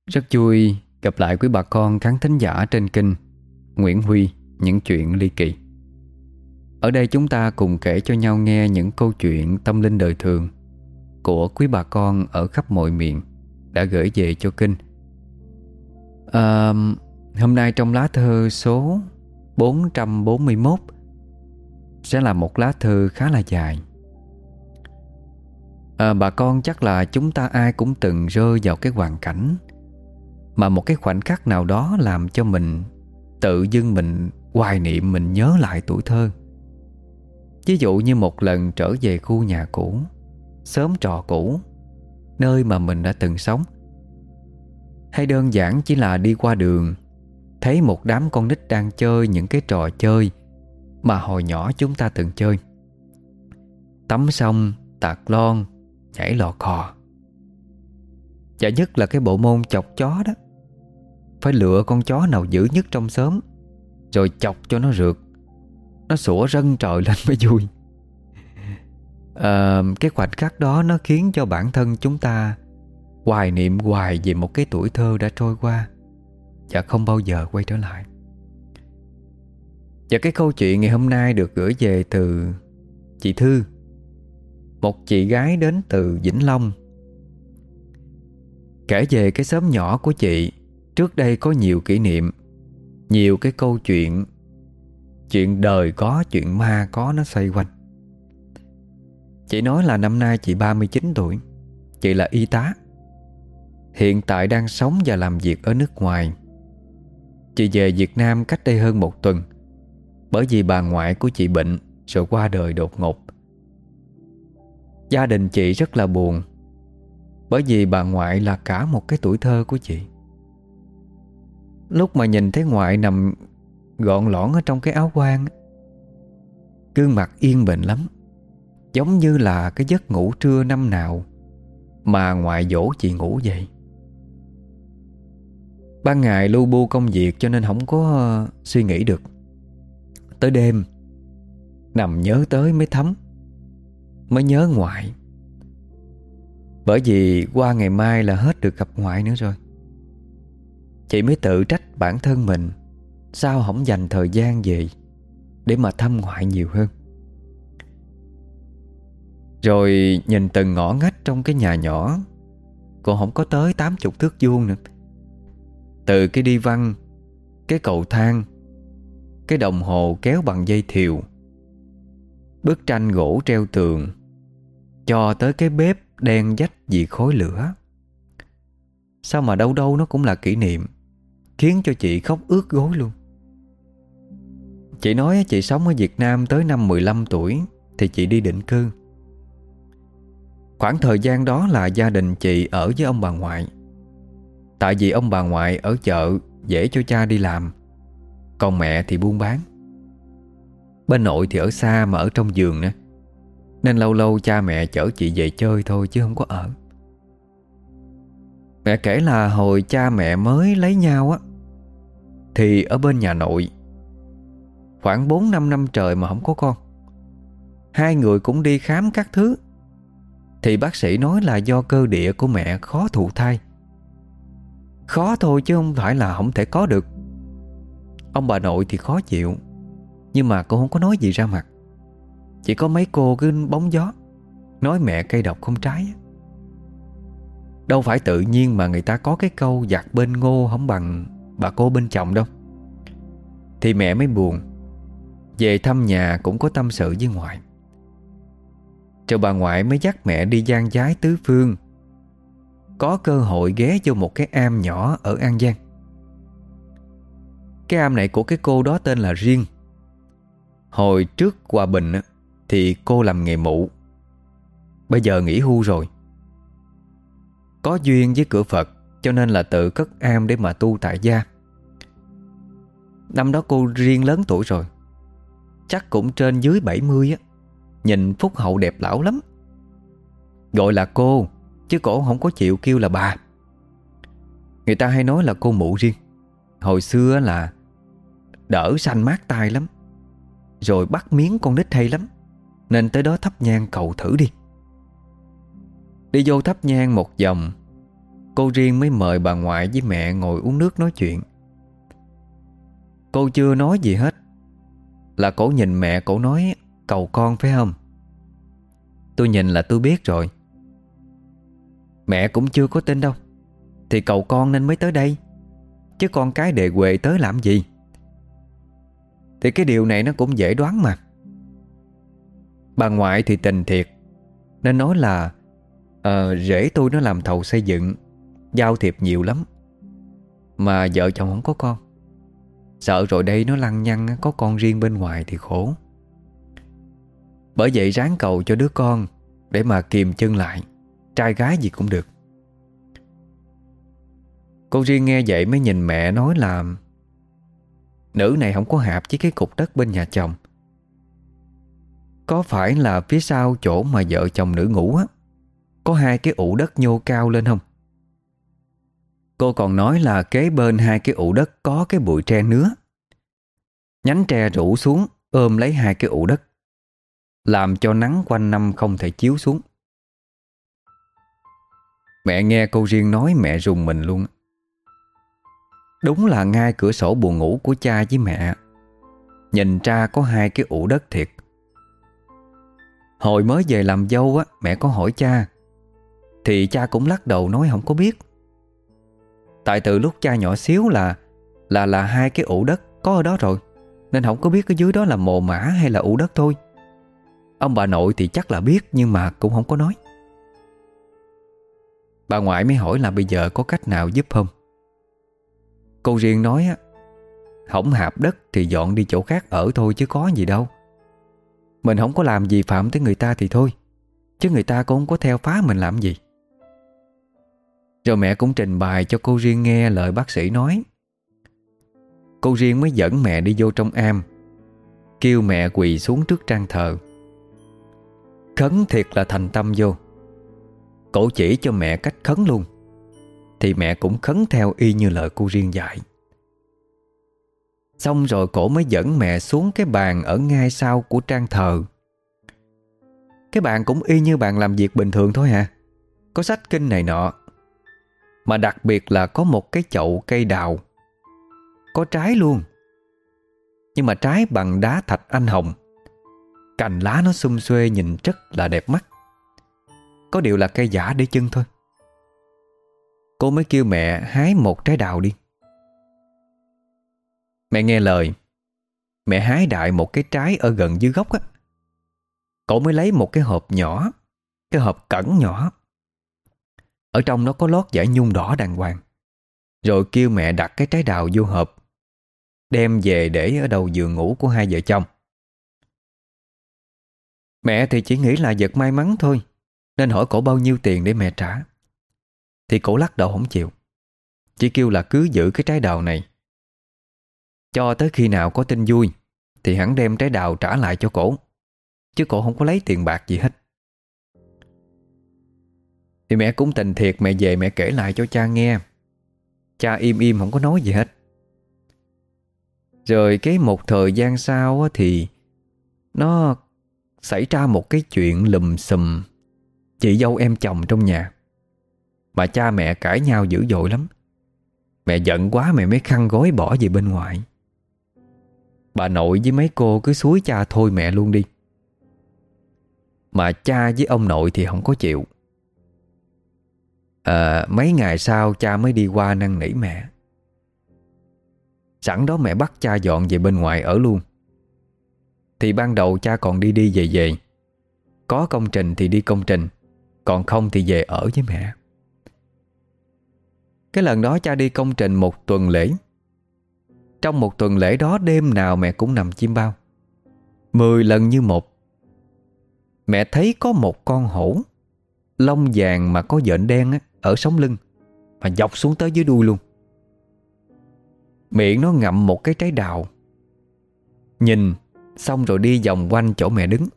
Rất vui gặp lại quý bà con khán thính giả trên kênh Nguyễn Huy Những Chuyện Ly Kỳ. Ở đây chúng ta cùng kể cho nhau nghe những câu chuyện tâm linh đời thường của quý bà con ở khắp mọi miền đã gửi về cho kênh. Hôm nay trong lá thư số 441 sẽ là một lá thư khá là dài. Bà con chắc là chúng ta ai cũng từng rơi vào cái hoàn cảnh mà một cái khoảnh khắc nào đó làm cho mình tự dưng mình hoài niệm, mình nhớ lại tuổi thơ. Ví dụ như một lần trở về khu nhà cũ, xóm trọ cũ, nơi mà mình đã từng sống. Hay đơn giản chỉ là đi qua đường, thấy một đám con nít đang chơi những cái trò chơi mà hồi nhỏ chúng ta từng chơi. Tắm sông, tạt lon, nhảy lò cò. Và nhất là cái bộ môn chọc chó đó. Phải lựa con chó nào dữ nhất trong xóm, rồi chọc cho nó rượt, nó sủa rân trời lên mới vui. Cái khoảnh khắc đó nó khiến cho bản thân chúng ta hoài niệm hoài về một cái tuổi thơ đã trôi qua và không bao giờ quay trở lại. Và cái câu chuyện ngày hôm nay được gửi về từ chị Thư, một chị gái đến từ Vĩnh Long. Kể về cái xóm nhỏ của chị, trước đây có nhiều kỷ niệm, nhiều cái câu chuyện, chuyện đời có, chuyện ma có, nó xoay quanh. Chị nói là năm nay chị 39 tuổi. Chị là y tá, hiện tại đang sống và làm việc ở nước ngoài. Chị về Việt Nam cách đây hơn một tuần, bởi vì bà ngoại của chị bệnh rồi qua đời đột ngột. Gia đình chị rất là buồn, bởi vì bà ngoại là cả một cái tuổi thơ của chị. Lúc mà nhìn thấy ngoại nằm gọn lõn ở trong cái áo quan, gương mặt yên bình lắm, giống như là cái giấc ngủ trưa năm nào mà ngoại dỗ chị ngủ vậy. Ban ngày lu bu công việc cho nên không có suy nghĩ được. Tới đêm nằm nhớ tới mới thấm, mới nhớ ngoại. Bởi vì qua ngày mai là hết được gặp ngoại nữa rồi. Chị mới tự trách bản thân mình, sao không dành thời gian về để mà thăm ngoại nhiều hơn. Rồi nhìn từng ngõ ngách trong cái nhà nhỏ, còn không có tới 80 thước vuông nữa. Từ cái đi văn, cái cầu thang, cái đồng hồ kéo bằng dây thìu, bức tranh gỗ treo tường, cho tới cái bếp đen dách vì khói lửa. Sao mà đâu đâu nó cũng là kỷ niệm, khiến cho chị khóc ướt gối luôn. Chị nói chị sống ở Việt Nam tới năm 15 tuổi thì chị đi định cư. Khoảng thời gian đó là gia đình chị ở với ông bà ngoại. Tại vì ông bà ngoại ở chợ dễ cho cha đi làm, còn mẹ thì buôn bán. Bên nội thì ở xa mà ở trong vườn nữa, nên lâu lâu cha mẹ chở chị về chơi thôi chứ không có ở. Mẹ kể là hồi cha mẹ mới lấy nhau á, thì ở bên nhà nội khoảng 4-5 năm trời mà không có con. Hai người cũng đi khám các thứ, thì bác sĩ nói là do cơ địa của mẹ khó thụ thai. Khó thôi chứ không phải là không thể có được. Ông bà nội thì khó chịu, nhưng mà cô không có nói gì ra mặt. Chỉ có mấy cô cứ bóng gió, nói mẹ cây độc không trái. Đâu phải tự nhiên mà người ta có cái câu giặt bên ngô không bằng bà cô bên chồng đâu. Thì mẹ mới buồn, về thăm nhà cũng có tâm sự với ngoại. Rồi bà ngoại mới dắt mẹ đi dang dái tứ phương, có cơ hội ghé vô một cái am nhỏ ở An Giang. Cái am này của cái cô đó tên là Riêng. Hồi trước Hòa Bình thì cô làm nghề mụ, bây giờ nghỉ hưu rồi. Có duyên với cửa Phật cho nên là tự cất am để mà tu tại gia. Năm đó cô Riêng lớn tuổi rồi, chắc cũng trên dưới 70 á. Nhìn phúc hậu đẹp lão lắm. Gọi là cô, chứ cổ không có chịu kêu là bà. Người ta hay nói là cô mụ Riêng. Hồi xưa là đỡ xanh mát tai lắm, rồi bắt miếng con nít hay lắm, nên tới đó thắp nhang cầu thử đi. Đi vô thắp nhang một vòng, Cô Riêng mới mời bà ngoại với mẹ ngồi uống nước nói chuyện. Cô chưa nói gì hết là cổ nhìn mẹ, cổ nói: "Cầu con phải không?" Tôi nhìn là tôi biết rồi. Mẹ cũng chưa có tin đâu. Thì cầu con nên mới tới đây, chứ con cái đề huề tới làm gì. Thì cái điều này nó cũng dễ đoán mà. Bà ngoại thì tình thiệt, nên nói là rể tôi nó làm thầu xây dựng, giao thiệp nhiều lắm, mà vợ chồng không có con. Sợ rồi đây nó lăng nhăng có con riêng bên ngoài thì khổ. Bởi vậy ráng cầu cho đứa con, để mà kìm chân lại, trai gái gì cũng được. Cô Riêng nghe vậy mới nhìn mẹ nói là nữ này không có hạp với cái cục đất bên nhà chồng. Có phải là phía sau chỗ mà vợ chồng nữ ngủ á, có hai cái ụ đất nhô cao lên không? Cô còn nói là kế bên hai cái ụ đất có cái bụi tre nứa. Nhánh tre rủ xuống ôm lấy hai cái ụ đất, làm cho nắng quanh năm không thể chiếu xuống. Mẹ nghe cô Riêng nói mẹ rùng mình luôn. Đúng là ngay cửa sổ buồng ngủ của cha với mẹ nhìn ra có hai cái ụ đất thiệt. Hồi mới về làm dâu á, mẹ có hỏi cha, thì cha cũng lắc đầu nói không có biết. Tại từ lúc cha nhỏ xíu là hai cái ụ đất có ở đó rồi, nên không có biết ở dưới đó là mồ mả hay là ụ đất thôi. Ông bà nội thì chắc là biết, nhưng mà cũng không có nói. Bà ngoại mới hỏi là bây giờ có cách nào giúp không. Cô Riêng nói á, hổng hạp đất thì dọn đi chỗ khác ở thôi chứ có gì đâu. Mình không có làm gì phạm tới người ta thì thôi, chứ người ta cũng không có theo phá mình làm gì. Rồi mẹ cũng trình bày cho cô Riêng nghe lời bác sĩ nói. Cô Riêng mới dẫn mẹ đi vô trong am, kêu mẹ quỳ xuống trước trang thờ, khấn thiệt là thành tâm vô. Cổ chỉ cho mẹ cách khấn luôn, thì mẹ cũng khấn theo y như lời cô Riêng dạy. Xong rồi cổ mới dẫn mẹ xuống cái bàn ở ngay sau của trang thờ. Cái bàn cũng y như bàn làm việc bình thường thôi hả. Có sách kinh này nọ, mà đặc biệt là có một cái chậu cây đào, có trái luôn, nhưng mà trái bằng đá thạch anh hồng. Cành lá nó xum xuê nhìn rất là đẹp mắt. Có điều là cây giả để chân thôi. Cô mới kêu mẹ hái một trái đào đi. Mẹ nghe lời, mẹ hái đại một cái trái ở gần dưới gốc á. Cậu mới lấy một cái hộp nhỏ, cái hộp cẩn nhỏ, ở trong nó có lót vải nhung đỏ đàng hoàng. Rồi kêu mẹ đặt cái trái đào vô hộp, đem về để ở đầu giường ngủ của hai vợ chồng. Mẹ thì chỉ nghĩ là vật may mắn thôi, nên hỏi cổ bao nhiêu tiền để mẹ trả. Thì cổ lắc đầu không chịu, chỉ kêu là cứ giữ cái trái đào này, cho tới khi nào có tin vui thì hẳn đem trái đào trả lại cho cổ, chứ cổ không có lấy tiền bạc gì hết. Thì mẹ cũng tình thiệt, mẹ về mẹ kể lại cho cha nghe. Cha im im không có nói gì hết. Rồi cái một thời gian sau thì nó xảy ra một cái chuyện lùm xùm chị dâu em chồng trong nhà, mà cha mẹ cãi nhau dữ dội lắm. Mẹ giận quá mẹ mới khăn gói bỏ về bên ngoài. Bà nội với mấy cô cứ xúi cha thôi mẹ luôn đi, mà cha với ông nội thì không có chịu. Mấy ngày sau cha mới đi qua năn nỉ mẹ. Sẵn đó mẹ bắt cha dọn về bên ngoài ở luôn. Thì ban đầu cha còn đi đi về về, có công trình thì đi công trình, còn không thì về ở với mẹ. Cái lần đó cha đi công trình một tuần lễ. Trong một tuần lễ đó đêm nào mẹ cũng nằm chim bao, 10 lần như một. Mẹ thấy có một con hổ lông vàng mà có vện đen á, ở sống lưng, mà dọc xuống tới dưới đuôi luôn. Miệng nó ngậm một cái trái đào, nhìn xong rồi đi vòng quanh chỗ mẹ đứng.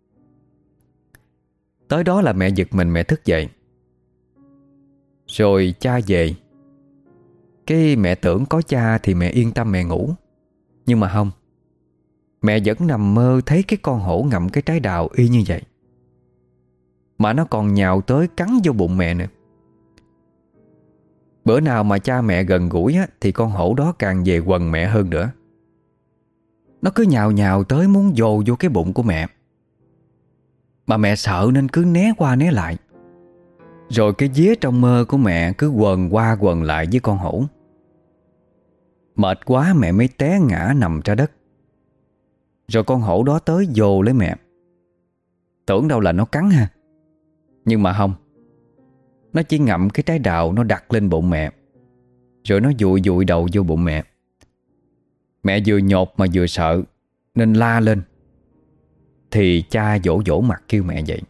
Tới đó là mẹ giật mình, mẹ thức dậy. Rồi cha về. Cái mẹ tưởng có cha thì mẹ yên tâm mẹ ngủ. Nhưng mà không, mẹ vẫn nằm mơ thấy cái con hổ ngậm cái trái đào y như vậy, mà nó còn nhào tới cắn vô bụng mẹ nữa. Bữa nào mà cha mẹ gần gũi á, thì con hổ đó càng về quần mẹ hơn nữa. Nó cứ nhào nhào tới muốn dồ vô cái bụng của mẹ. Mà mẹ sợ nên cứ né qua né lại. Rồi cái vía trong mơ của mẹ cứ quần qua quần lại với con hổ. Mệt quá mẹ mới té ngã nằm ra đất. Rồi con hổ đó tới vồ lấy mẹ. Tưởng đâu là nó cắn ha. Nhưng mà không. Nó chỉ ngậm cái trái đào nó đặt lên bụng mẹ. Rồi nó dụi dụi đầu vô bụng mẹ. Mẹ vừa nhột mà vừa sợ nên la lên. Thì cha vỗ vỗ mặt kêu mẹ dậy.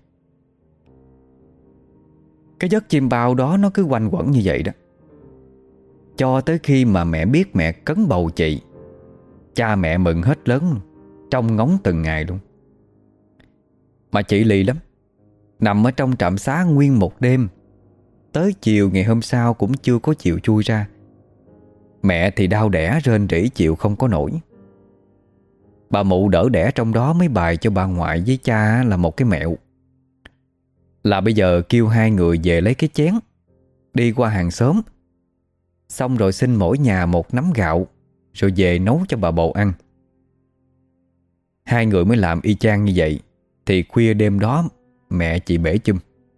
Cái giấc chim bao đó nó cứ quanh quẩn như vậy đó. Cho tới khi mà mẹ biết mẹ cấn bầu chị, cha mẹ mừng hết lớn, trông ngóng từng ngày luôn. Mà chị lì lắm. Nằm ở trong trạm xá nguyên một đêm. Tới chiều ngày hôm sau cũng chưa có chịu chui ra. Mẹ thì đau đẻ rên rỉ chịu không có nổi. Bà mụ đỡ đẻ trong đó mới bày cho bà ngoại với cha là một cái mẹo. Là bây giờ kêu hai người về lấy cái chén, đi qua hàng xóm, xong rồi xin mỗi nhà một nắm gạo, rồi về nấu cho bà bầu ăn. Hai người mới làm y chang như vậy. Thì khuya đêm đó mẹ chị bể chum.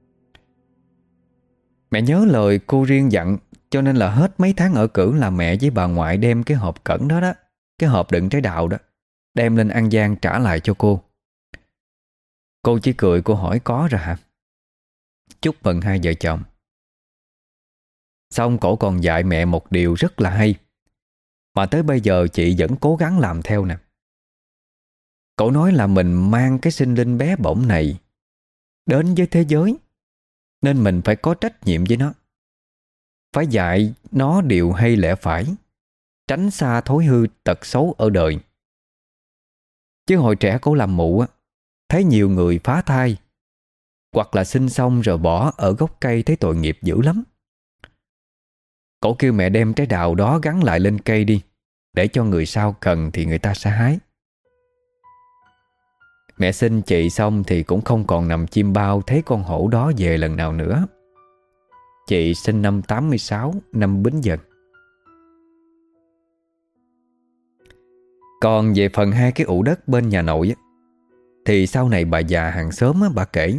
Mẹ nhớ lời cô Riêng dặn, cho nên là hết mấy tháng ở cữ là mẹ với bà ngoại đem cái hộp cẩn đó đó, cái hộp đựng trái đào đó, đem lên An Giang trả lại cho cô. Cô chỉ cười, cô hỏi có rồi hả? Chúc mừng hai vợ chồng. Xong cổ còn dạy mẹ một điều rất là hay, mà tới bây giờ chị vẫn cố gắng làm theo nè. Cổ nói là mình mang cái sinh linh bé bỏng này đến với thế giới, nên mình phải có trách nhiệm với nó. Phải dạy nó điều hay lẽ phải, tránh xa thói hư tật xấu ở đời. Chứ hồi trẻ cổ làm mụ á, thấy nhiều người phá thai hoặc là sinh xong rồi bỏ ở gốc cây thấy tội nghiệp dữ lắm. Cổ kêu mẹ đem trái đào đó gắn lại lên cây đi, để cho người sau cần thì người ta sẽ hái. Mẹ sinh chị xong thì cũng không còn nằm chim bao thấy con hổ đó về lần nào nữa. Chị sinh năm 86, năm Bính Dần. Còn về phần hai cái ụ đất bên nhà nội á, thì sau này bà già hàng xóm á, bà kể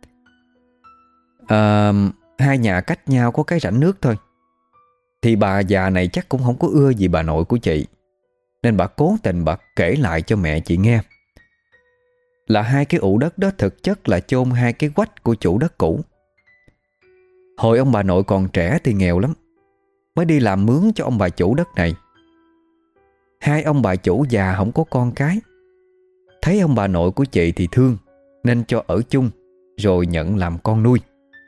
hai nhà cách nhau có cái rãnh nước thôi. Thì bà già này chắc cũng không có ưa gì bà nội của chị, nên bà cố tình bà kể lại cho mẹ chị nghe là hai cái ụ đất đó thực chất là chôn hai cái quách của chủ đất cũ. Hồi ông bà nội còn trẻ thì nghèo lắm, mới đi làm mướn cho ông bà chủ đất này. Hai ông bà chủ già không có con cái, thấy ông bà nội của chị thì thương, nên cho ở chung, rồi nhận làm con nuôi.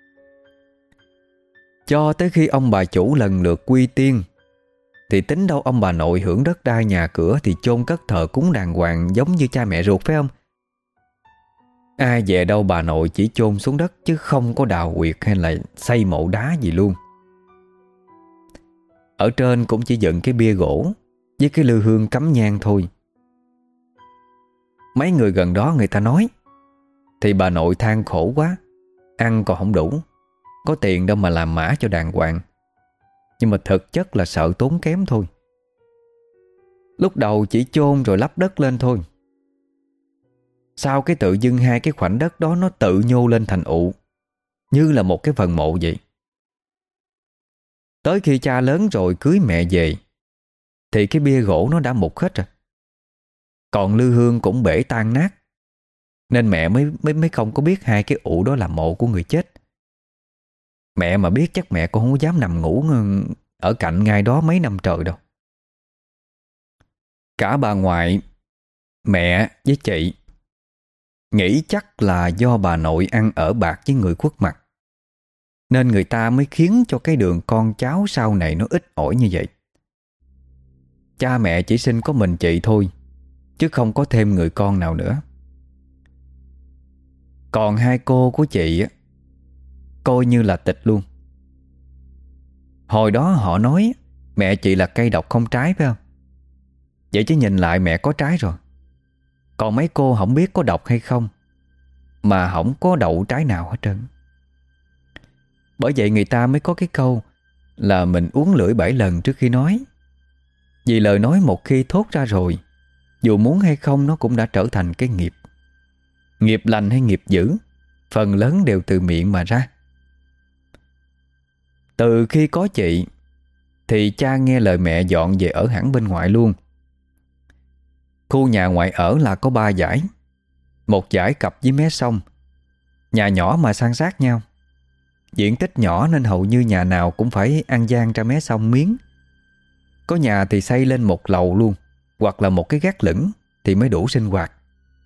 Cho tới khi ông bà chủ lần lượt quy tiên, thì tính đâu ông bà nội hưởng đất đai nhà cửa thì chôn cất thờ cúng đàng hoàng giống như cha mẹ ruột, phải không? Ai về đâu bà nội chỉ chôn xuống đất, chứ không có đào huyệt hay là xây mộ đá gì luôn. Ở trên cũng chỉ dựng cái bia gỗ với cái lư hương cắm nhang thôi. Mấy người gần đó người ta nói thì bà nội than khổ quá, ăn còn không đủ, có tiền đâu mà làm mã cho đàng hoàng. Nhưng mà thực chất là sợ tốn kém thôi. Lúc đầu chỉ chôn rồi lắp đất lên thôi. Sao cái tự dưng hai cái khoảnh đất đó nó tự nhô lên thành ụ, như là một cái phần mộ vậy. Tới khi cha lớn rồi cưới mẹ về, thì cái bia gỗ nó đã mục hết rồi. Còn lư hương cũng bể tan nát, nên mẹ mới không có biết hai cái ụ đó là mộ của người chết. Mẹ mà biết chắc mẹ cũng không dám nằm ngủ ở cạnh ngay đó mấy năm trời đâu. Cả bà ngoại, mẹ với chị nghĩ chắc là do bà nội ăn ở bạc với người khuất mặt, nên người ta mới khiến cho cái đường con cháu sau này nó ít ỏi như vậy. Cha mẹ chỉ sinh có mình chị thôi, chứ không có thêm người con nào nữa. Còn hai cô của chị á, coi như là tịch luôn. Hồi đó họ nói mẹ chị là cây độc không trái, phải không? Vậy chứ nhìn lại mẹ có trái rồi. Còn mấy cô không biết có độc hay không, mà không có đậu trái nào hết trơn. Bởi vậy người ta mới có cái câu là mình uốn lưỡi 7 lần trước khi nói. Vì lời nói một khi thốt ra rồi, dù muốn hay không nó cũng đã trở thành cái nghiệp. Nghiệp lành hay nghiệp dữ, phần lớn đều từ miệng mà ra. Từ khi có chị thì cha nghe lời mẹ dọn về ở hẳn bên ngoại luôn. Khu nhà ngoại ở là có 3 dãy. Một dãy cặp với mé sông. Nhà nhỏ mà san sát nhau. Diện tích nhỏ nên hầu như nhà nào cũng phải ăn gian ra mé sông miếng. Có nhà thì xây lên một lầu luôn, hoặc là một cái gác lửng thì mới đủ sinh hoạt.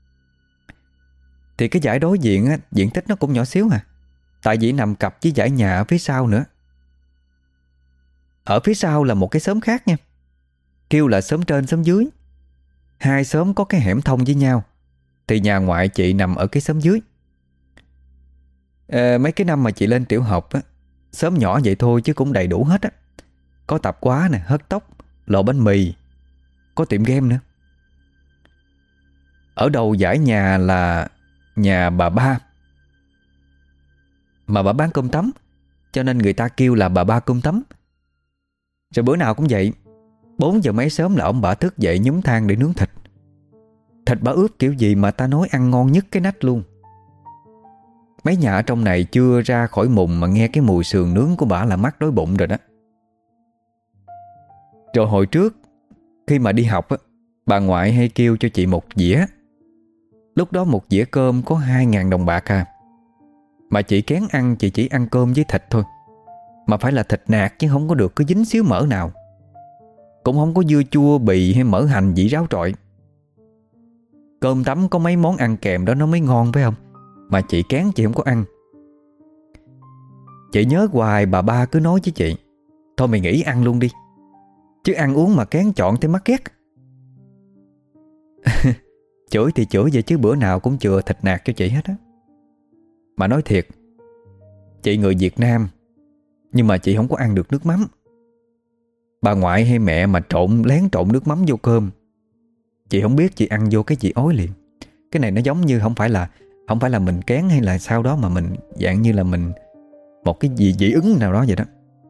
Thì cái dãy đối diện á, diện tích nó cũng nhỏ xíu à, tại vì nằm cặp với dãy nhà ở phía sau nữa. Ở phía sau là một cái xóm khác nha, kêu là xóm trên xóm dưới. Hai xóm có cái hẻm thông với nhau. Thì nhà ngoại chị nằm ở cái xóm dưới. Mấy cái năm mà chị lên tiểu học á, xóm nhỏ vậy thôi chứ cũng đầy đủ hết á. Có tạp hóa nè, hớt tóc, lò bánh mì, có tiệm game nữa. Ở đầu dãy nhà là nhà bà ba, mà bà bán cơm tấm, cho nên người ta kêu là bà ba cơm tấm. Rồi bữa nào cũng vậy, 4 giờ mấy sớm là ông bà thức dậy nhúng than để nướng thịt. Thịt bà ướp kiểu gì mà ta nói ăn ngon nhất cái nách luôn. Mấy nhà ở trong này chưa ra khỏi mùng mà nghe cái mùi sườn nướng của bà là mắc đói bụng rồi đó. Rồi hồi trước khi mà đi học á, bà ngoại hay kêu cho chị một dĩa. Lúc đó một dĩa cơm có 2.000 đồng bạc à. Mà chị kén ăn, chị chỉ ăn cơm với thịt thôi. Mà phải là thịt nạc chứ không có được có dính xíu mỡ nào. Cũng không có dưa chua, bì hay mỡ hành gì ráo trọi. Cơm tấm có mấy món ăn kèm đó nó mới ngon phải không? Mà chị kén, chị không có ăn. Chị nhớ hoài bà ba cứ nói với chị: thôi mày nghỉ ăn luôn đi, chứ ăn uống mà kén chọn tới mắc ghét. Chửi thì chửi vậy chứ bữa nào cũng chừa thịt nạc cho chị hết á. Mà nói thiệt, chị người Việt Nam, nhưng mà chị không có ăn được nước mắm. Bà ngoại hay mẹ mà lén trộn nước mắm vô cơm, chị không biết chị ăn vô cái chị ói liền. Cái này nó giống như không phải là mình kén hay là sao đó, mà mình dạng như là mình một cái gì dị ứng nào đó vậy đó.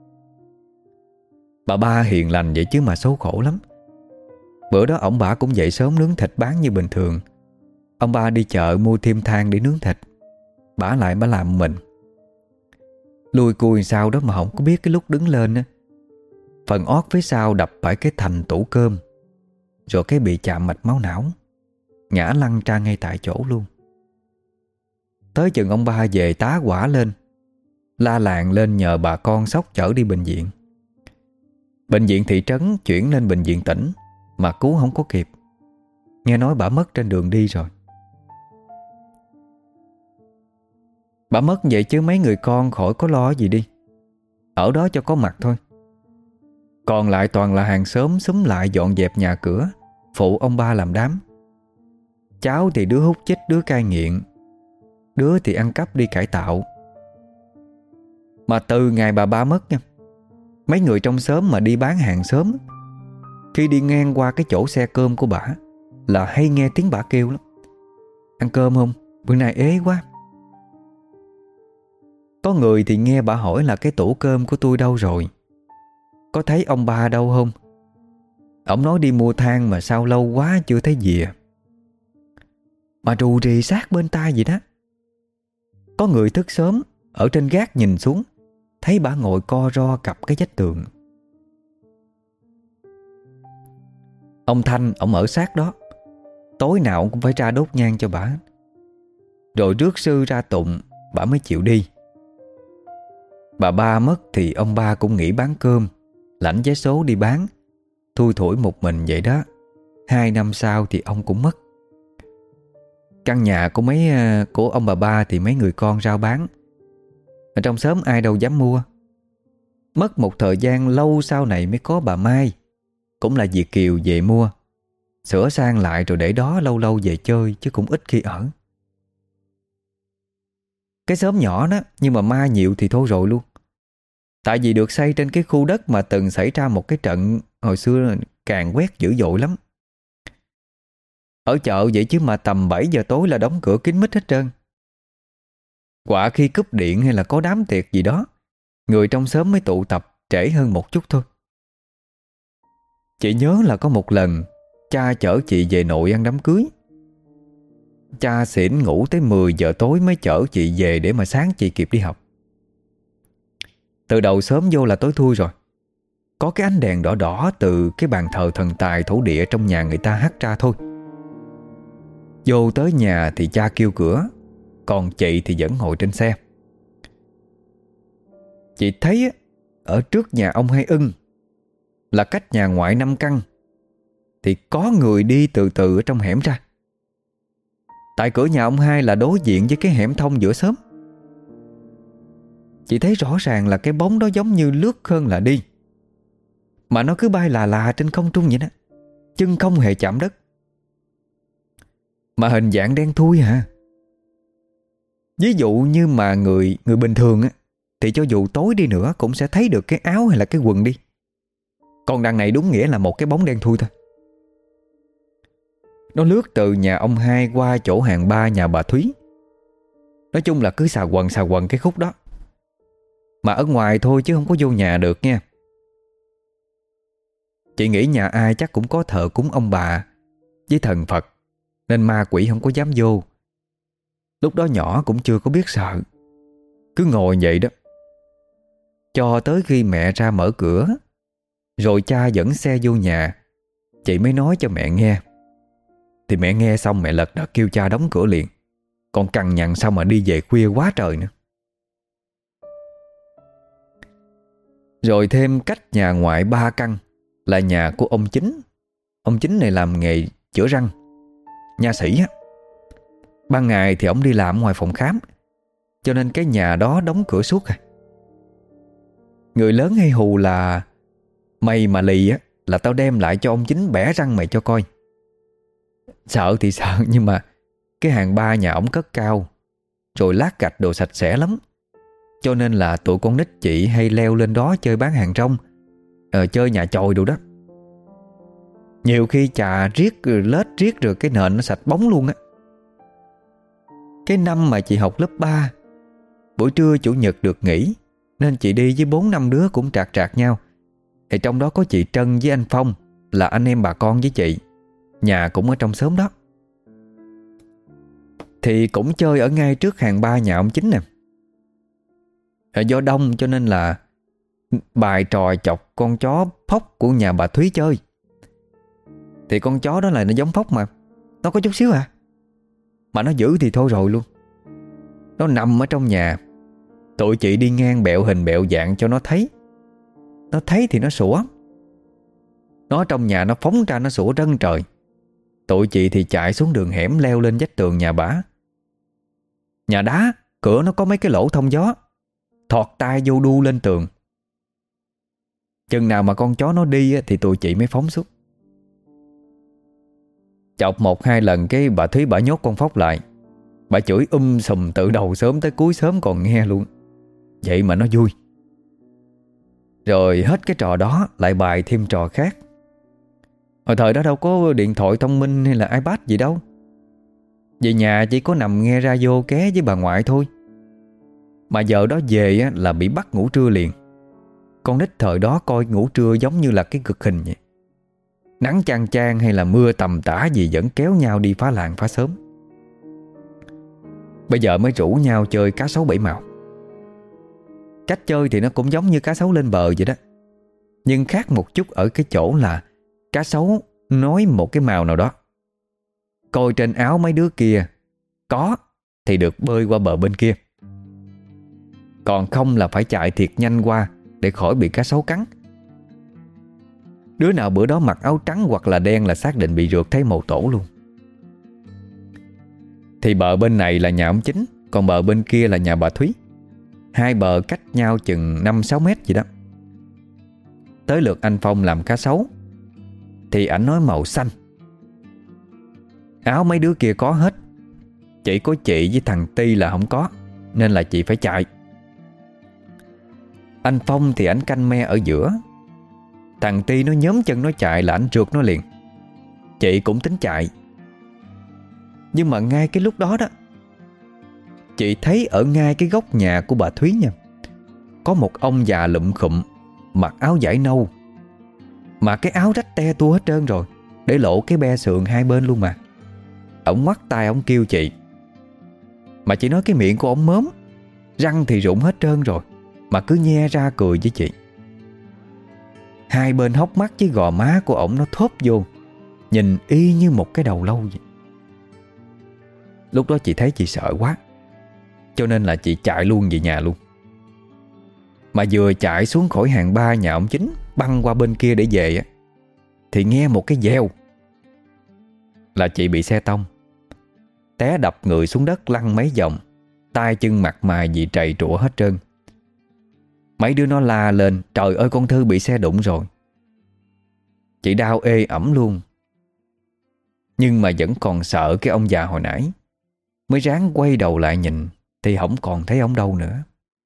Bà ba hiền lành vậy chứ mà số khổ lắm. Bữa đó ông bà cũng dậy sớm nướng thịt bán như bình thường. Ông ba đi chợ mua thêm than để nướng thịt, bả làm mình. Lùi cùi sao đó mà không có biết cái lúc đứng lên á, phần ót phía sau đập phải cái thành tủ cơm, rồi cái bị chạm mạch máu não, ngã lăn ra ngay tại chỗ luôn. Tới chừng ông ba về tá hỏa lên, la làng lên nhờ bà con xốc chở đi bệnh viện. Bệnh viện thị trấn chuyển lên bệnh viện tỉnh mà cứu không có kịp. Nghe nói bà mất trên đường đi rồi. Bà mất vậy chứ mấy người con khỏi có lo gì đi, ở đó cho có mặt thôi. Còn lại toàn là hàng xóm xúm lại dọn dẹp nhà cửa, phụ ông ba làm đám. Cháu thì đứa hút chích, đứa cai nghiện, đứa thì ăn cắp đi cải tạo. Mà từ ngày bà ba mất nha, mấy người trong xóm mà đi bán hàng xóm, khi đi ngang qua cái chỗ xe cơm của bả là hay nghe tiếng bả kêu lắm: ăn cơm không? Bữa nay ế quá. Có người thì nghe bả hỏi là cái tủ cơm của tôi đâu rồi, có thấy ông ba đâu không? Ông nói đi mua than mà sao lâu quá chưa thấy gì à. Mà rù rì sát bên tai vậy đó. Có người thức sớm ở trên gác nhìn xuống, thấy bả ngồi co ro cặp cái vách tường. Ông Thanh, ông ở sát đó, tối nào ông cũng phải ra đốt nhang cho bả, rồi rước sư ra tụng bả mới chịu đi. Bà ba mất thì ông ba cũng nghỉ bán cơm, lãnh vé số đi bán, thui thủi một mình vậy đó. 2 năm sau thì ông cũng mất. Căn nhà của ông bà ba thì mấy người con rao bán, ở trong xóm ai đâu dám mua. Mất một thời gian lâu sau này mới có bà Mai, cũng là Việt kiều, về mua, sửa sang lại rồi để đó lâu lâu về chơi chứ cũng ít khi ở. Cái xóm nhỏ đó nhưng mà ma nhiều thì thôi rồi luôn. Tại vì được xây trên cái khu đất mà từng xảy ra một cái trận hồi xưa càn quét dữ dội lắm. Ở chợ vậy chứ mà tầm 7 giờ tối là đóng cửa kín mít hết trơn. Quả khi cúp điện hay là có đám tiệc gì đó, người trong xóm mới tụ tập trễ hơn một chút thôi. Chị nhớ là có một lần cha chở chị về nội ăn đám cưới. Cha xỉn ngủ tới 10 giờ tối mới chở chị về để mà sáng chị kịp đi học. Từ đầu sớm vô là tối thui rồi. Có cái ánh đèn đỏ đỏ từ cái bàn thờ thần tài thổ địa trong nhà người ta hắt ra thôi. Vô tới nhà thì cha kêu cửa, còn chị thì vẫn ngồi trên xe. Chị thấy ở trước nhà ông Hai Ưng, là cách nhà ngoại 5 căn, thì có người đi từ từ ở trong hẻm ra. Tại cửa nhà ông Hai là đối diện với cái hẻm thông giữa xóm. Chị thấy rõ ràng là cái bóng đó giống như lướt hơn là đi, mà nó cứ bay là trên không trung vậy đó, chân không hề chạm đất. Mà hình dạng đen thui hả. Ví dụ như mà người bình thường á, thì cho dù tối đi nữa cũng sẽ thấy được cái áo hay là cái quần đi. Còn đằng này đúng nghĩa là một cái bóng đen thui thôi. Nó lướt từ nhà ông Hai qua chỗ hàng 3 nhà bà Thúy. Nói chung là cứ xà quần cái khúc đó. Mà ở ngoài thôi chứ không có vô nhà được nha. Chị nghĩ nhà ai chắc cũng có thờ cúng ông bà với thần Phật, nên ma quỷ không có dám vô. Lúc đó nhỏ cũng chưa có biết sợ, cứ ngồi vậy đó. Cho tới khi mẹ ra mở cửa, rồi cha dẫn xe vô nhà, chị mới nói cho mẹ nghe. Thì mẹ nghe xong mẹ lật đật kêu cha đóng cửa liền. Còn cằn nhằn sao mà đi về khuya quá trời nữa. Rồi thêm cách nhà ngoại 3 căn là nhà của ông Chính. Ông Chính này làm nghề chữa răng, nha sĩ á. Ban ngày thì ông đi làm ngoài phòng khám, cho nên cái nhà đó đóng cửa suốt à. Người lớn hay hù là mày mà lì á là tao đem lại cho ông Chính bẻ răng mày cho coi. Sợ thì sợ, nhưng mà cái hàng 3 nhà ổng cất cao, rồi lát gạch đồ sạch sẽ lắm. Cho nên là tụi con nít chị hay leo lên đó chơi bán hàng rong, chơi nhà chòi đồ đó. Nhiều khi chà riết lết riết rồi cái nền nó sạch bóng luôn á. Cái năm mà chị học lớp 3, buổi trưa chủ nhật được nghỉ, nên chị đi với 4-5 đứa cũng trạc trạc nhau. Thì trong đó có chị Trân với anh Phong, là anh em bà con với chị, nhà cũng ở trong xóm đó. Thì cũng chơi ở ngay trước hàng 3 nhà ông Chính nè. Do đông cho nên là bài trò chọc con chó Phóc của nhà bà Thúy chơi. Thì con chó đó là nó giống Phóc mà, nó có chút xíu à, mà nó dữ thì thôi rồi luôn. Nó nằm ở trong nhà, tụi chị đi ngang bẹo hình bẹo dạng cho nó thấy. Nó thấy thì nó sủa. Nó trong nhà nó phóng ra nó sủa rân trời. Tụi chị thì chạy xuống đường hẻm, leo lên vách tường nhà bả. Nhà đá, cửa nó có mấy cái lỗ thông gió, thọt tay vô đu lên tường. Chừng nào mà con chó nó đi thì tụi chị mới phóng xuống. Chọc 1-2 lần cái bà Thúy bả nhốt con Phóc lại. Bà chửi sùm từ đầu sớm tới cuối sớm còn nghe luôn. Vậy mà nó vui. Rồi hết cái trò đó lại bài thêm trò khác. Hồi thời đó đâu có điện thoại thông minh hay là iPad gì đâu. Về nhà chỉ có nằm nghe radio ké với bà ngoại thôi. Mà giờ đó về là bị bắt ngủ trưa liền. Con nít thời đó coi ngủ trưa giống như là cái cực hình vậy. Nắng chang chang hay là mưa tầm tã gì vẫn kéo nhau đi phá làng phá xóm. Bây giờ mới rủ nhau chơi cá sấu 7 màu. Cách chơi thì nó cũng giống như cá sấu lên bờ vậy đó, nhưng khác một chút ở cái chỗ là cá sấu nói một cái màu nào đó. Coi trên áo mấy đứa kia có thì được bơi qua bờ bên kia, còn không là phải chạy thiệt nhanh qua để khỏi bị cá sấu cắn. Đứa nào bữa đó mặc áo trắng hoặc là đen là xác định bị rượt thấy màu tổ luôn. Thì bờ bên này là nhà ông Chính, còn bờ bên kia là nhà bà Thúy. Hai bờ cách nhau chừng 5-6 mét gì đó. Tới lượt anh Phong làm cá sấu thì ảnh nói màu xanh. Áo mấy đứa kia có hết, chỉ có chị với thằng Ti là không có, nên là chị phải chạy. Anh Phong thì ảnh canh me ở giữa. Thằng Ti nó nhóm chân nó chạy là ảnh rượt nó liền. Chị cũng tính chạy. Nhưng mà ngay cái lúc đó đó, chị thấy ở ngay cái góc nhà của bà Thúy nha, có một ông già lụm khụm mặc áo vải nâu, mà cái áo rách te tua hết trơn rồi, để lộ cái be sườn hai bên luôn mà. Ổng ngoắt tay ổng kêu chị, mà chị nói cái miệng của ổng mớm, răng thì rụng hết trơn rồi, mà cứ nhe ra cười với chị. Hai bên hốc mắt với gò má của ổng nó thốp vô, nhìn y như một cái đầu lâu vậy. Lúc đó chị thấy chị sợ quá, cho nên là chị chạy luôn về nhà luôn. Mà vừa chạy xuống khỏi hàng ba nhà ông Chính, băng qua bên kia để về á, thì nghe một cái vèo là chị bị xe tông, té đập người xuống đất lăn mấy vòng, tay chân mặt mày bị trầy trụa hết trơn. Mấy đứa nó la lên, trời ơi con Thư bị xe đụng rồi. Chị đau ê ẩm luôn, nhưng mà vẫn còn sợ cái ông già hồi nãy, mới ráng quay đầu lại nhìn, thì không còn thấy ông đâu nữa.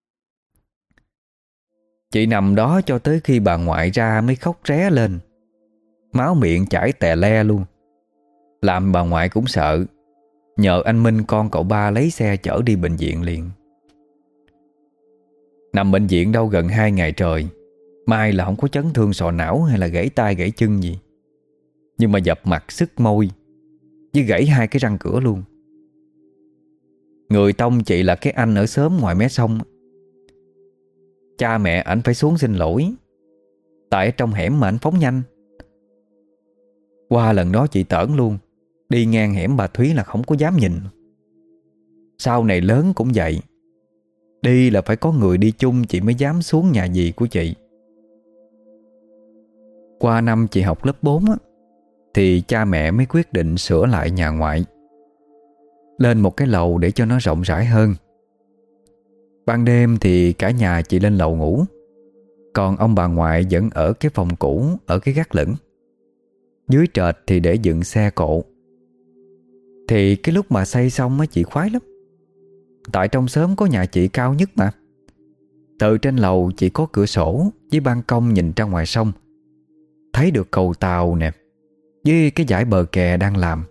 Chị nằm đó cho tới khi bà ngoại ra mới khóc ré lên, máu miệng chảy tè le luôn. Làm bà ngoại cũng sợ, nhờ anh Minh con cậu ba lấy xe chở đi bệnh viện liền. Nằm bệnh viện đâu gần 2 ngày trời, may là không có chấn thương sọ não hay là gãy tay gãy chân gì, nhưng mà dập mặt sứt môi với gãy 2 cái răng cửa luôn. Người tông chị là cái anh ở xóm ngoài mé sông. Cha mẹ ảnh phải xuống xin lỗi, tại ở trong hẻm mà ảnh phóng nhanh. Qua lần đó chị tởn luôn, đi ngang hẻm bà Thúy là không có dám nhìn. Sau này lớn cũng vậy, đi là phải có người đi chung chị mới dám xuống nhà dì của chị. Qua năm chị học lớp 4 á, thì cha mẹ mới quyết định sửa lại nhà ngoại, lên một cái lầu để cho nó rộng rãi hơn. Ban đêm thì cả nhà chị lên lầu ngủ, còn ông bà ngoại vẫn ở cái phòng cũ ở cái gác lửng. Dưới trệt thì để dựng xe cộ. Thì cái lúc mà xây xong á chị khoái lắm, tại trong xóm có nhà chị cao nhất mà. Từ trên lầu chị có cửa sổ với ban công nhìn ra ngoài sông, thấy được cầu tàu nè, với cái dải bờ kè đang làm.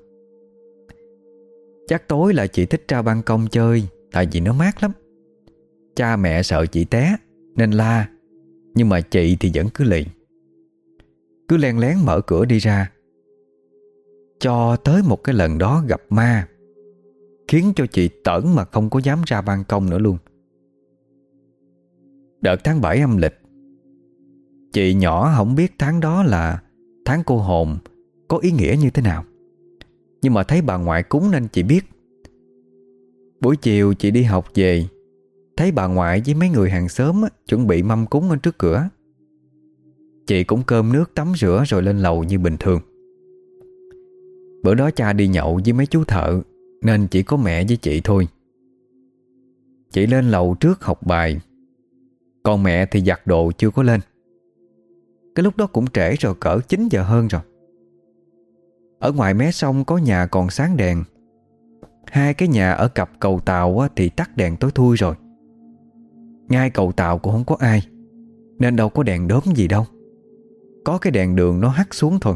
Chắc tối là chị thích ra ban công chơi, tại vì nó mát lắm. Cha mẹ sợ chị té nên la, nhưng mà chị thì vẫn cứ lì, cứ len lén mở cửa đi ra. Cho tới một cái lần đó gặp ma, khiến cho chị tởn mà không có dám ra ban công nữa luôn. Đợt tháng 7 âm lịch, chị nhỏ không biết tháng đó là tháng cô hồn có ý nghĩa như thế nào, nhưng mà thấy bà ngoại cúng nên chị biết. Buổi chiều chị đi học về, thấy bà ngoại với mấy người hàng xóm chuẩn bị mâm cúng ở trước cửa. Chị cũng cơm nước tắm rửa rồi lên lầu như bình thường. Bữa đó cha đi nhậu với mấy chú thợ, nên chỉ có mẹ với chị thôi. Chị lên lầu trước học bài, còn mẹ thì giặt đồ chưa có lên. Cái lúc đó cũng trễ rồi, cỡ 9 giờ hơn rồi. Ở ngoài mé sông có nhà còn sáng đèn, 2 cái nhà ở cặp cầu tàu thì tắt đèn tối thui rồi. Ngay cầu tàu cũng không có ai, nên đâu có đèn đốm gì đâu, có cái đèn đường nó hắt xuống thôi.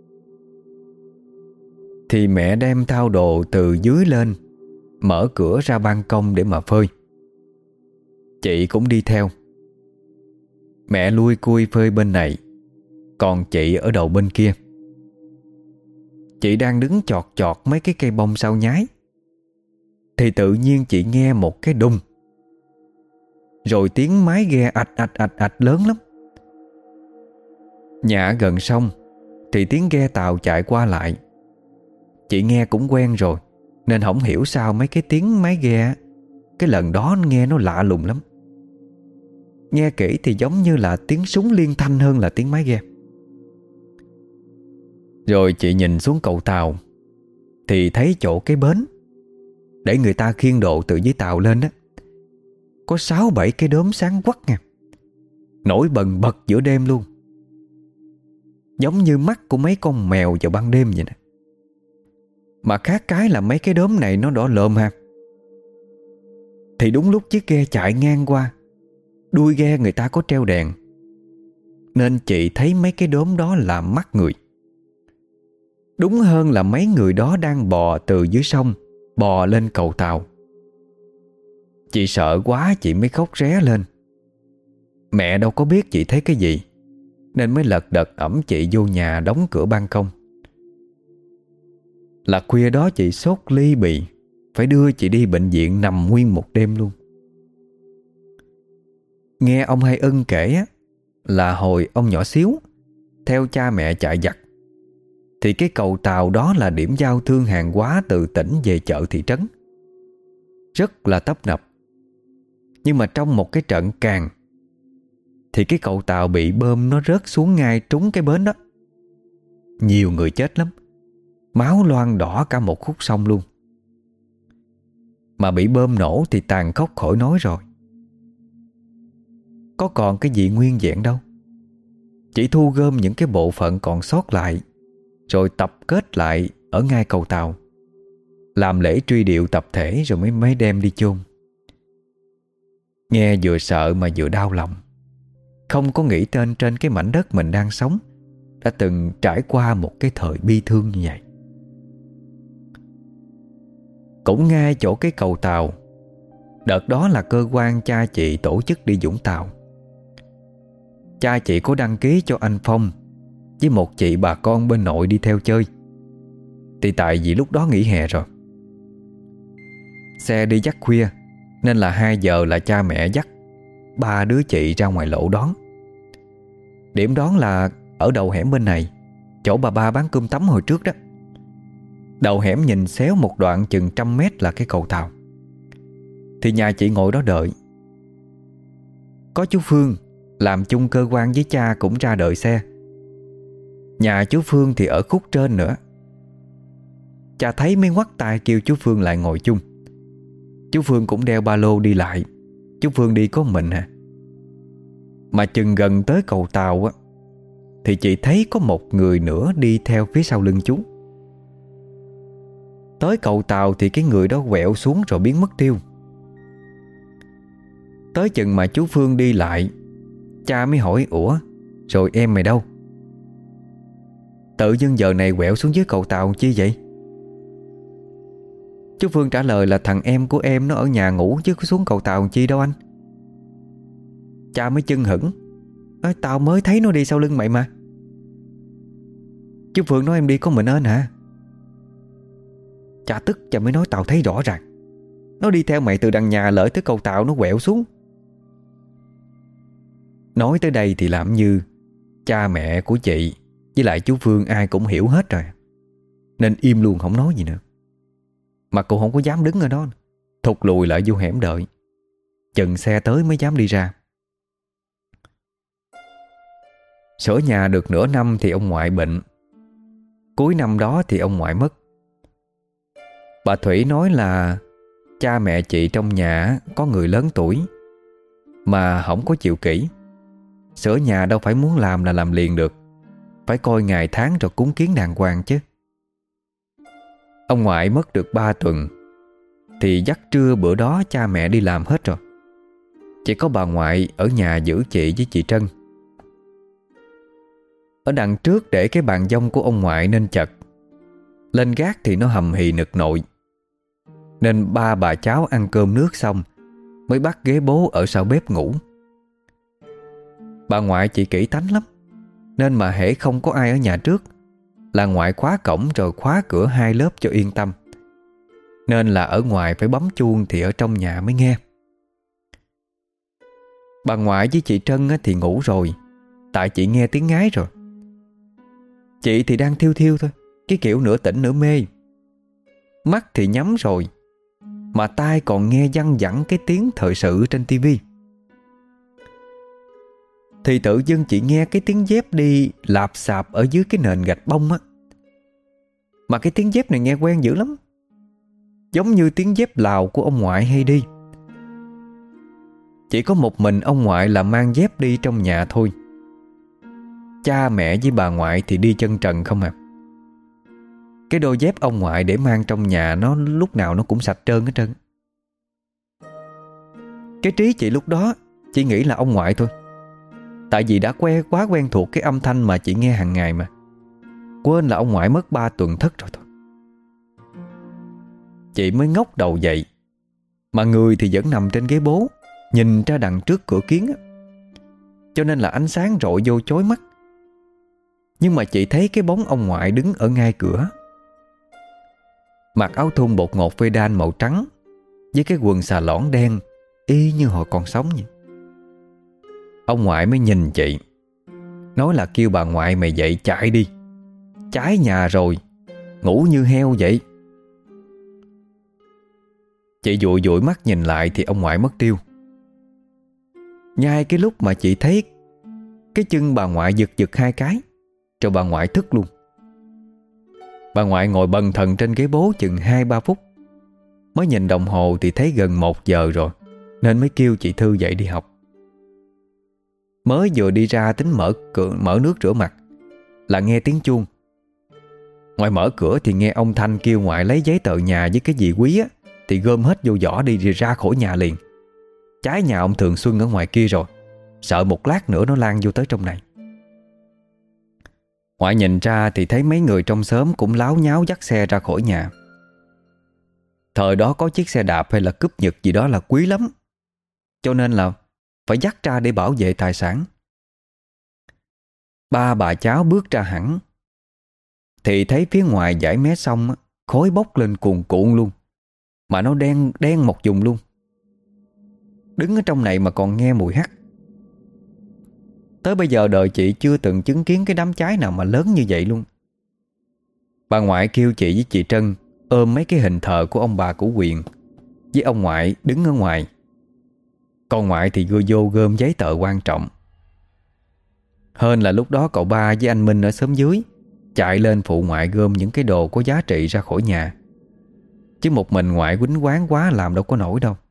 Thì mẹ đem thao đồ từ dưới lên, mở cửa ra ban công để mà phơi. Chị cũng đi theo. Mẹ lui cui phơi bên này, còn chị ở đầu bên kia. Chị đang đứng chọt chọt mấy cái cây bông sau nhái, thì tự nhiên chị nghe một cái đùng, rồi tiếng máy ghe ạch ạch ạch ạch lớn lắm. Nhà gần sông thì tiếng ghe tàu chạy qua lại. Chị nghe cũng quen rồi, nên không hiểu sao mấy cái tiếng máy ghe cái lần đó nghe nó lạ lùng lắm. Nghe kỹ thì giống như là tiếng súng liên thanh hơn là tiếng máy ghe. Rồi chị nhìn xuống cầu tàu, thì thấy chỗ cái bến để người ta khiêng đồ từ dưới tàu lên á, có 6-7 cái đốm sáng quắc nha, nổi bần bật giữa đêm luôn, giống như mắt của mấy con mèo vào ban đêm vậy nè. Mà khác cái là mấy cái đốm này nó đỏ lợm ha. Thì đúng lúc chiếc ghe chạy ngang qua, đuôi ghe người ta có treo đèn, nên chị thấy mấy cái đốm đó là mắt người. Đúng hơn là mấy người đó đang bò từ dưới sông bò lên cầu tàu. Chị sợ quá chị mới khóc ré lên. Mẹ đâu có biết chị thấy cái gì, nên mới lật đật ẵm chị vô nhà đóng cửa ban công. Là khuya đó chị sốt ly bì, phải đưa chị đi bệnh viện nằm nguyên một đêm luôn. Nghe ông Hai Ân kể á, là hồi ông nhỏ xíu theo cha mẹ chạy giặc, thì cái cầu tàu đó là điểm giao thương hàng hóa từ tỉnh về chợ thị trấn, rất là tấp nập. Nhưng mà trong một cái trận càn thì cái cầu tàu bị bơm nó rớt xuống ngay trúng cái bến đó. Nhiều người chết lắm, máu loang đỏ cả một khúc sông luôn. Mà bị bơm nổ thì tàn khốc khỏi nói rồi. Có còn cái gì nguyên vẹn đâu, chỉ thu gom những cái bộ phận còn sót lại, rồi tập kết lại ở ngay cầu tàu, làm lễ truy điệu tập thể rồi mới đem đi chôn. Nghe vừa sợ mà vừa đau lòng. Không có nghĩ tên trên cái mảnh đất mình đang sống đã từng trải qua một cái thời bi thương như vậy. Cũng ngay chỗ cái cầu tàu, đợt đó là cơ quan cha chị tổ chức đi Vũng Tàu. Cha chị có đăng ký cho anh Phong với một chị bà con bên nội đi theo chơi. Thì tại vì lúc đó nghỉ hè rồi, xe đi dắt khuya, nên là 2 giờ là cha mẹ dắt 3 đứa chị ra ngoài lộ đón. Điểm đón là ở đầu hẻm bên này, chỗ bà ba bán cơm tấm hồi trước đó. Đầu hẻm nhìn xéo một đoạn chừng 100 mét là cái cầu tàu. Thì nhà chị ngồi đó đợi. Có chú Phương làm chung cơ quan với cha cũng ra đợi xe. Nhà chú Phương thì ở khúc trên nữa. Cha thấy mới ngoắt tay kêu chú Phương lại ngồi chung. Chú Phương cũng đeo ba lô đi lại. Chú Phương đi có mình hả? Mà chừng gần tới cầu tàu á, thì chị thấy có một người nữa đi theo phía sau lưng chú. Tới cầu tàu thì cái người đó quẹo xuống rồi biến mất tiêu. Tới chừng mà chú Phương đi lại, cha mới hỏi: ủa, rồi em mày đâu? Tự dưng giờ này quẹo xuống dưới cầu tàu chi vậy? Chú Phương trả lời là thằng em của em nó ở nhà ngủ chứ có xuống cầu tàu chi đâu anh. Cha mới chưng hửng: tao mới thấy nó đi sau lưng mày mà. Chú Phương nói em đi có mình anh hả? Cha tức, cha mới nói tao thấy rõ ràng nó đi theo mày từ đằng nhà lỡ tới cầu tàu nó quẹo xuống. Nói tới đây thì làm như cha mẹ của chị với lại chú Phương ai cũng hiểu hết rồi, nên im luôn không nói gì nữa. Mà cũng không có dám đứng ở đó, thụt lùi lại vô hẻm đợi, chừng xe tới mới dám đi ra. Sửa nhà được nửa năm thì ông ngoại bệnh. Cuối năm đó thì ông ngoại mất. Bà Thủy nói là cha mẹ chị trong nhà có người lớn tuổi mà không có chịu kỹ. Sửa nhà đâu phải muốn làm là làm liền được, phải coi ngày tháng rồi cúng kiến đàng hoàng chứ. Ông ngoại mất được 3 tuần thì dắt trưa bữa đó cha mẹ đi làm hết rồi. Chỉ có bà ngoại ở nhà giữ chị với chị Trân. Ở đằng trước để cái bàn dông của ông ngoại nên chật, lên gác thì nó hầm hì nực nội, nên ba bà cháu ăn cơm nước xong mới bắt ghế bố ở sau bếp ngủ. Bà ngoại chị kỹ tánh lắm, nên mà hễ không có ai ở nhà trước là ngoại khóa cổng rồi khóa cửa 2 lớp cho yên tâm. Nên là ở ngoài phải bấm chuông thì ở trong nhà mới nghe. Bà ngoại với chị Trân thì ngủ rồi, tại chị nghe tiếng ngái rồi. Chị thì đang thiêu thiêu thôi, cái kiểu nửa tỉnh nửa mê. Mắt thì nhắm rồi, mà tai còn nghe văng vẳng cái tiếng thời sự trên tivi. Thì tự dưng chị nghe cái tiếng dép đi lạp xạp ở dưới cái nền gạch bông á. Mà cái tiếng dép này nghe quen dữ lắm, giống như tiếng dép Lào của ông ngoại hay đi. Chỉ có một mình ông ngoại là mang dép đi trong nhà thôi. Cha mẹ với bà ngoại thì đi chân trần không à. Cái đôi dép ông ngoại để mang trong nhà nó lúc nào nó cũng sạch trơn hết trơn. Cái trí chị lúc đó chỉ nghĩ là ông ngoại thôi, tại vì đã quá quen thuộc cái âm thanh mà chị nghe hàng ngày mà. Quên là ông ngoại mất 3 tuần thất rồi thôi. Chị mới ngóc đầu dậy, mà người thì vẫn nằm trên ghế bố, nhìn ra đằng trước cửa kiến á. cho nên là ánh sáng rọi vô chói mắt. Nhưng mà chị thấy cái bóng ông ngoại đứng ở ngay cửa, mặc áo thun bột ngọt phê đan màu trắng, với cái quần xà lõn đen, y như hồi còn sống vậy. Ông ngoại mới nhìn chị, nói là kêu bà ngoại mày dậy chạy đi, cháy nhà rồi, ngủ như heo vậy. Chị dụi dụi mắt nhìn lại thì ông ngoại mất tiêu. Ngay cái lúc mà chị thấy cái chân bà ngoại giật giật hai cái, rồi bà ngoại thức luôn. Bà ngoại ngồi bần thần trên ghế bố chừng 2-3 phút, mới nhìn đồng hồ thì thấy gần 1 giờ rồi, nên mới kêu chị Thư dậy đi học. Mới vừa đi ra tính mở nước rửa mặt là nghe tiếng chuông. Ngoại mở cửa thì nghe ông Thanh kêu ngoại lấy giấy tờ nhà với cái gì quý á thì gom hết vô giỏ đi rồi ra khỏi nhà liền. Trái nhà ông Thường Xuân ở ngoài kia rồi, sợ một lát nữa nó lan vô tới trong này. Ngoại nhìn ra thì thấy mấy người trong xóm cũng láo nháo dắt xe ra khỏi nhà. Thời đó có chiếc xe đạp hay là cúp nhật gì đó là quý lắm, cho nên là phải dắt ra để bảo vệ tài sản. Ba bà cháu bước ra hẳn thì thấy phía ngoài dãy mé sông khói bốc lên cuồn cuộn luôn, mà nó đen đen một vùng luôn. Đứng ở trong này mà còn nghe mùi hắc. Tới bây giờ đời chị chưa từng chứng kiến cái đám cháy nào mà lớn như vậy luôn. Bà ngoại kêu chị với chị Trân ôm mấy cái hình thờ của ông bà của Quyền với ông ngoại đứng ở ngoài. Còn ngoại thì vô gom giấy tờ quan trọng. Hên là lúc đó cậu ba với anh Minh ở xóm dưới chạy lên phụ ngoại gom những cái đồ có giá trị ra khỏi nhà, chứ một mình ngoại quýnh quán quá làm đâu có nổi đâu.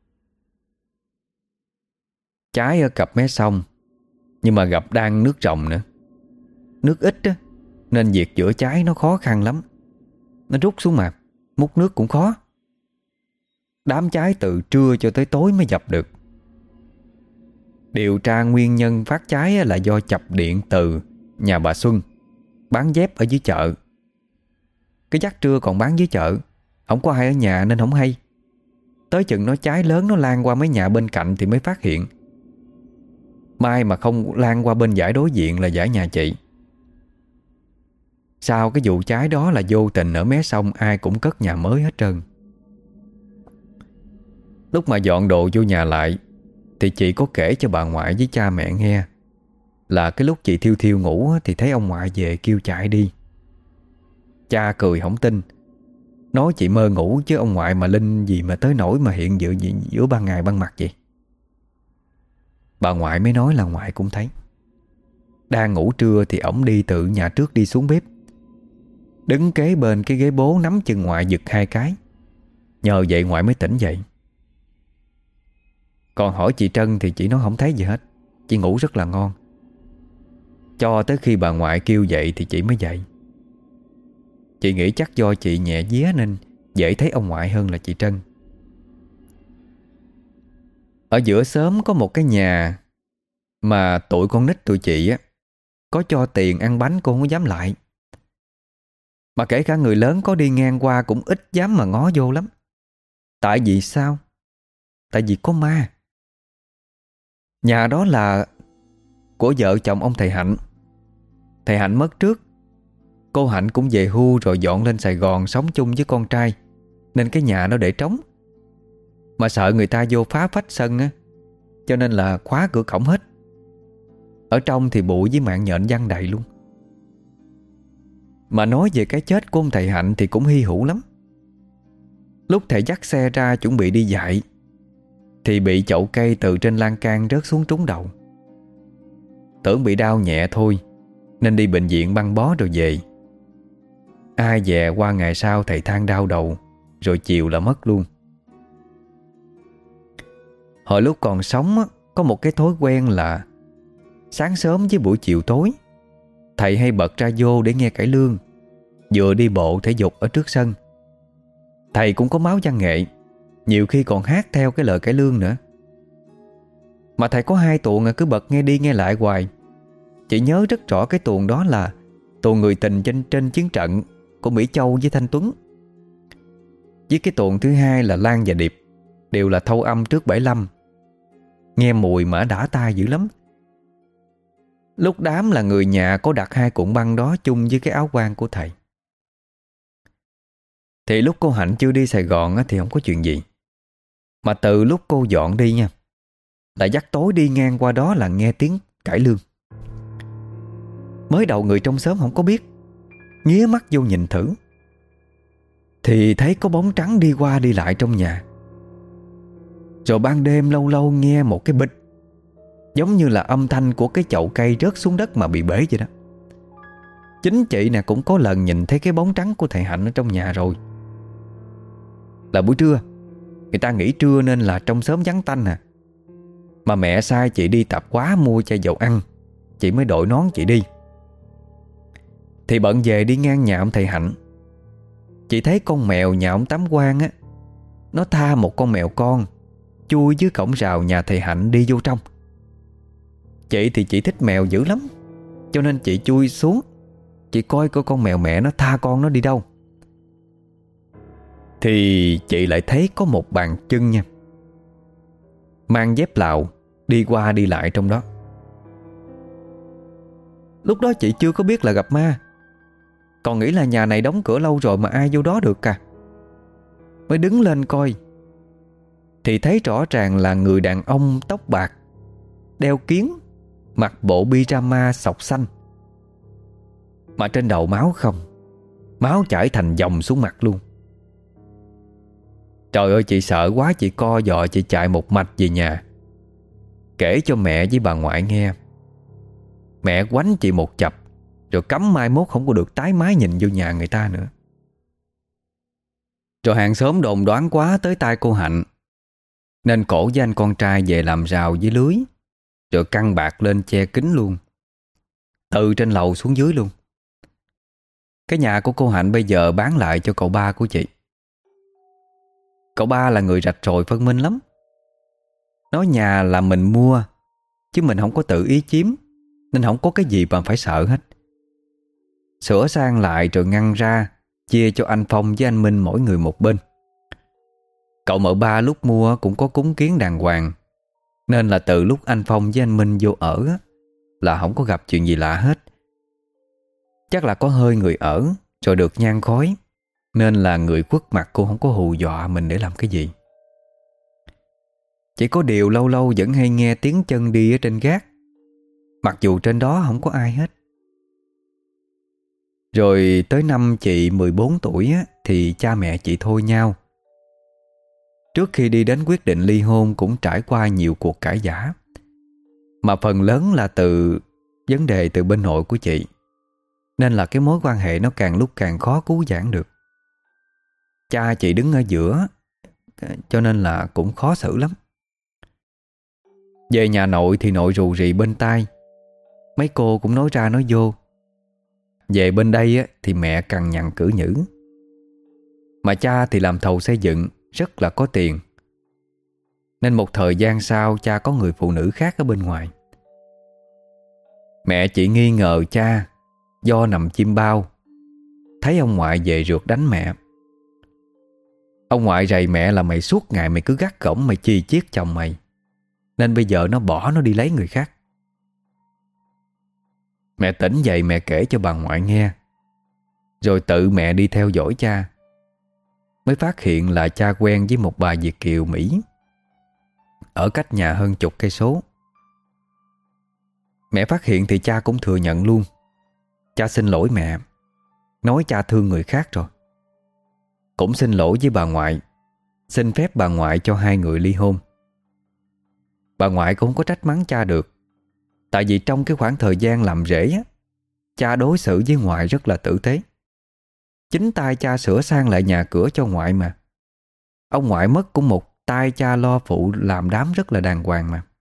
Cháy ở cặp mé sông, nhưng mà gặp đang nước ròng nữa. Nước ít á, nên việc chữa cháy nó khó khăn lắm. Nó rút xuống mà múc nước cũng khó. Đám cháy từ trưa cho tới tối mới dập được. Điều tra nguyên nhân phát cháy là do chập điện từ nhà bà Xuân bán dép ở dưới chợ. Cái dắt trưa còn bán dưới chợ, không có ai ở nhà nên không hay. Tới chừng nó cháy lớn, nó lan qua mấy nhà bên cạnh thì mới phát hiện. May mà không lan qua bên dãy đối diện là dãy nhà chị. Sau cái vụ cháy đó là vô tình ở mé sông ai cũng cất nhà mới hết trơn. Lúc mà dọn đồ vô nhà lại thì chị có kể cho bà ngoại với cha mẹ nghe là cái lúc chị thiêu thiêu ngủ thì thấy ông ngoại về kêu chạy đi. Cha cười không tin, nói chị mơ ngủ chứ ông ngoại mà linh gì mà tới nỗi mà hiện giữa ban ngày ban mặt vậy. Bà ngoại mới nói là ngoại cũng thấy. Đang ngủ trưa thì ổng đi từ nhà trước đi xuống bếp, đứng kế bên cái ghế bố nắm chân ngoại giật hai cái. Nhờ vậy ngoại mới tỉnh dậy. Còn hỏi chị Trân thì chị nói không thấy gì hết, chị ngủ rất là ngon. Cho tới khi bà ngoại kêu dậy thì chị mới dậy. Chị nghĩ chắc do chị nhẹ vía nên dễ thấy ông ngoại hơn là chị Trân. Ở giữa xóm có một cái nhà mà tụi con nít tụi chị á, có cho tiền ăn bánh cô không dám lại. Mà kể cả người lớn có đi ngang qua cũng ít dám mà ngó vô lắm. Tại vì sao? Tại vì có ma. Nhà đó là của vợ chồng ông thầy Hạnh. Thầy Hạnh mất trước, cô Hạnh cũng về hưu rồi dọn lên Sài Gòn sống chung với con trai, nên cái nhà nó để trống. Mà sợ người ta vô phá phách sân á, cho nên là khóa cửa cổng hết. Ở trong thì bụi với mạng nhện giăng đầy luôn. Mà nói về cái chết của ông thầy Hạnh thì cũng hy hữu lắm. Lúc thầy dắt xe ra chuẩn bị đi dạy thì bị chậu cây từ trên lan can rớt xuống trúng đầu. Tưởng bị đau nhẹ thôi nên đi bệnh viện băng bó rồi về. Ai dè qua ngày sau thầy than đau đầu, rồi chiều là mất luôn. Hồi lúc còn sống á, có một cái thói quen là sáng sớm với buổi chiều tối thầy hay bật ra vô để nghe cải lương, vừa đi bộ thể dục ở trước sân. Thầy cũng có máu văn nghệ, nhiều khi còn hát theo cái lời cải lương nữa. Mà thầy có 2 tuồng cứ bật nghe đi nghe lại hoài. Chị nhớ rất rõ cái tuồng đó là tuồng Người Tình trên chiến trận của Mỹ Châu với Thanh Tuấn. Với cái tuồng thứ hai là Lan và Điệp, đều là thâu âm trước 75. Nghe mùi mà đã tai dữ lắm. Lúc đám là người nhà có đặt hai cuộn băng đó chung với cái áo quan của thầy. Thì lúc cô Hạnh chưa đi Sài Gòn thì không có chuyện gì. Mà từ lúc cô dọn đi nha, là dắt tối đi ngang qua đó là nghe tiếng cải lương. Mới đầu người trong xóm không có biết, nghía mắt vô nhìn thử thì thấy có bóng trắng đi qua đi lại trong nhà. Rồi ban đêm lâu lâu nghe một cái bịch, giống như là âm thanh của cái chậu cây rớt xuống đất mà bị bể vậy đó. Chính chị nè cũng có lần nhìn thấy cái bóng trắng của thầy Hạnh ở trong nhà rồi. Là buổi trưa, người ta nghỉ trưa nên là trong xóm vắng tanh à. Mà mẹ sai chị đi tạp hóa mua chai dầu ăn, chị mới đội nón chị đi. Thì bận về đi ngang nhà ông thầy Hạnh, chị thấy con mèo nhà ông Tám Quang á, nó tha một con mèo con chui dưới cổng rào nhà thầy Hạnh đi vô trong. Chị thì chị thích mèo dữ lắm, cho nên chị chui xuống, chị coi con mèo mẹ nó tha con nó đi đâu. Thì chị lại thấy có một bàn chân nha, mang dép Lào, đi qua đi lại trong đó. Lúc đó chị chưa có biết là gặp ma, còn nghĩ là nhà này đóng cửa lâu rồi mà ai vô đó được cả. Mới đứng lên coi thì thấy rõ ràng là người đàn ông tóc bạc, đeo kiếng, mặc bộ pyjama sọc xanh, mà trên đầu máu không, máu chảy thành dòng xuống mặt luôn. Trời ơi, chị sợ quá, chị co giò chị chạy một mạch về nhà, kể cho mẹ với bà ngoại nghe. Mẹ quánh chị một chập, rồi cấm mai mốt không có được tái mái nhìn vô nhà người ta nữa. Rồi hàng xóm đồn đoán quá tới tai cô Hạnh, nên cổ với anh con trai về làm rào với lưới, rồi căng bạc lên che kín luôn, từ trên lầu xuống dưới luôn. Cái nhà của cô Hạnh bây giờ bán lại cho cậu ba của chị. Cậu ba là người rạch ròi phân minh lắm, nói nhà là mình mua chứ mình không có tự ý chiếm, nên không có cái gì mà phải sợ hết. Sửa sang lại rồi ngăn ra, chia cho anh Phong với anh Minh mỗi người một bên. Cậu mợ ba lúc mua cũng có cúng kiến đàng hoàng, nên là từ lúc anh Phong với anh Minh vô ở là không có gặp chuyện gì lạ hết. Chắc là có hơi người ở rồi được nhang khói, nên là người khuất mặt cô không có hù dọa mình để làm cái gì. Chỉ có điều lâu lâu vẫn hay nghe tiếng chân đi ở trên gác, mặc dù trên đó không có ai hết. Rồi tới năm chị 14 tuổi thì cha mẹ chị thôi nhau. Trước khi đi đến quyết định ly hôn cũng trải qua nhiều cuộc cãi vã, mà phần lớn là từ vấn đề từ bên nội của chị, nên là cái mối quan hệ nó càng lúc càng khó cứu vãn được. Cha chị đứng ở giữa, cho nên là cũng khó xử lắm. Về nhà nội thì nội rù rì bên tai, mấy cô cũng nói ra nói vô. Về bên đây thì mẹ cằn nhằn cử nhữ. Mà cha thì làm thầu xây dựng, rất là có tiền, nên một thời gian sau cha có người phụ nữ khác ở bên ngoài. Mẹ chị nghi ngờ cha do nằm chim bao, thấy ông ngoại về rượt đánh mẹ. Ông ngoại rầy mẹ là mày suốt ngày mày cứ gắt gỏng mày chi chiết chồng mày, nên bây giờ nó bỏ nó đi lấy người khác. Mẹ tỉnh dậy mẹ kể cho bà ngoại nghe, rồi tự mẹ đi theo dõi cha, mới phát hiện là cha quen với một bà Việt kiều Mỹ ở cách nhà hơn chục cây số. Mẹ phát hiện thì cha cũng thừa nhận luôn. Cha xin lỗi mẹ, nói cha thương người khác rồi. Cũng xin lỗi với bà ngoại, xin phép bà ngoại cho hai người ly hôn. Bà ngoại cũng không có trách mắng cha được, tại vì trong cái khoảng thời gian làm rể cha đối xử với ngoại rất là tử tế. Chính tay cha sửa sang lại nhà cửa cho ngoại mà. Ông ngoại mất cũng một tay cha lo phụ làm đám rất là đàng hoàng mà.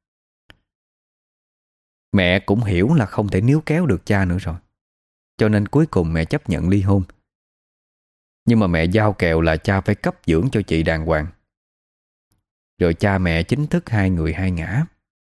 Mẹ cũng hiểu là không thể níu kéo được cha nữa rồi, cho nên cuối cùng mẹ chấp nhận ly hôn. Nhưng mà mẹ giao kèo là cha phải cấp dưỡng cho chị đàng hoàng. Rồi cha mẹ chính thức hai người hai ngả.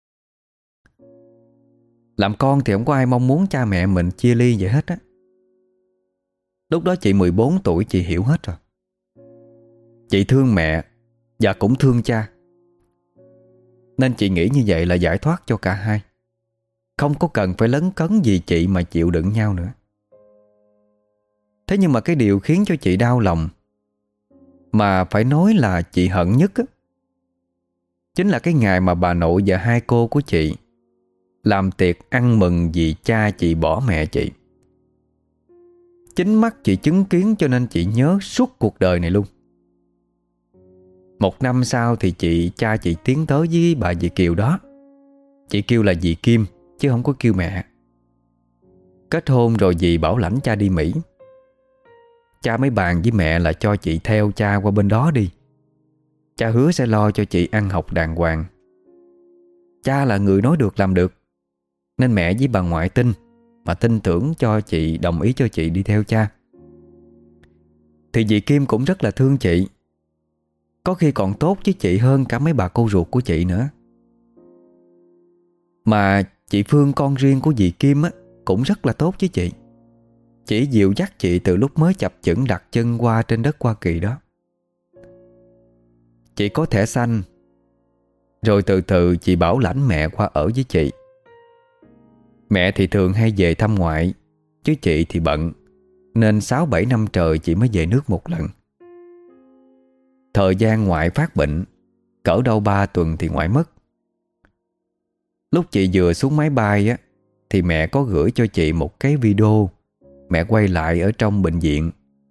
Làm con thì không có ai mong muốn cha mẹ mình chia ly vậy hết á. Lúc đó chị 14 tuổi chị hiểu hết rồi. Chị thương mẹ và cũng thương cha, nên chị nghĩ như vậy là giải thoát cho cả hai. Không có cần phải lấn cấn vì chị mà chịu đựng nhau nữa. Thế nhưng mà cái điều khiến cho chị đau lòng, mà phải nói là chị hận nhất á, chính là cái ngày mà bà nội và hai cô của chị làm tiệc ăn mừng vì cha chị bỏ mẹ chị. Chính mắt chị chứng kiến cho nên chị nhớ suốt cuộc đời này luôn. Một năm sau thì cha chị tiến tới với bà dì Kiều đó. Chị kêu là dì Kim chứ không có kêu mẹ. Kết hôn rồi dì bảo lãnh cha đi Mỹ. Cha mới bàn với mẹ là cho chị theo cha qua bên đó đi. Cha hứa sẽ lo cho chị ăn học đàng hoàng. Cha là người nói được làm được, nên mẹ với bà ngoại tin, mà tin tưởng cho chị, đồng ý cho chị đi theo cha. Thì dì Kim cũng rất là thương chị, có khi còn tốt với chị hơn cả mấy bà cô ruột của chị nữa. Mà chị Phương, con riêng của dì Kim á, cũng rất là tốt với chị. Chỉ dìu dắt chị từ lúc mới chập chững đặt chân qua trên đất Hoa Kỳ đó. Chị có thẻ xanh, rồi từ từ chị bảo lãnh mẹ qua ở với chị. Mẹ thì thường hay về thăm ngoại, chứ chị thì bận, nên 6-7 năm trời chị mới về nước một lần. Thời gian ngoại phát bệnh, cỡ đâu 3 tuần thì ngoại mất. Lúc chị vừa xuống máy bay á, thì mẹ có gửi cho chị một cái video mẹ quay lại ở trong bệnh viện.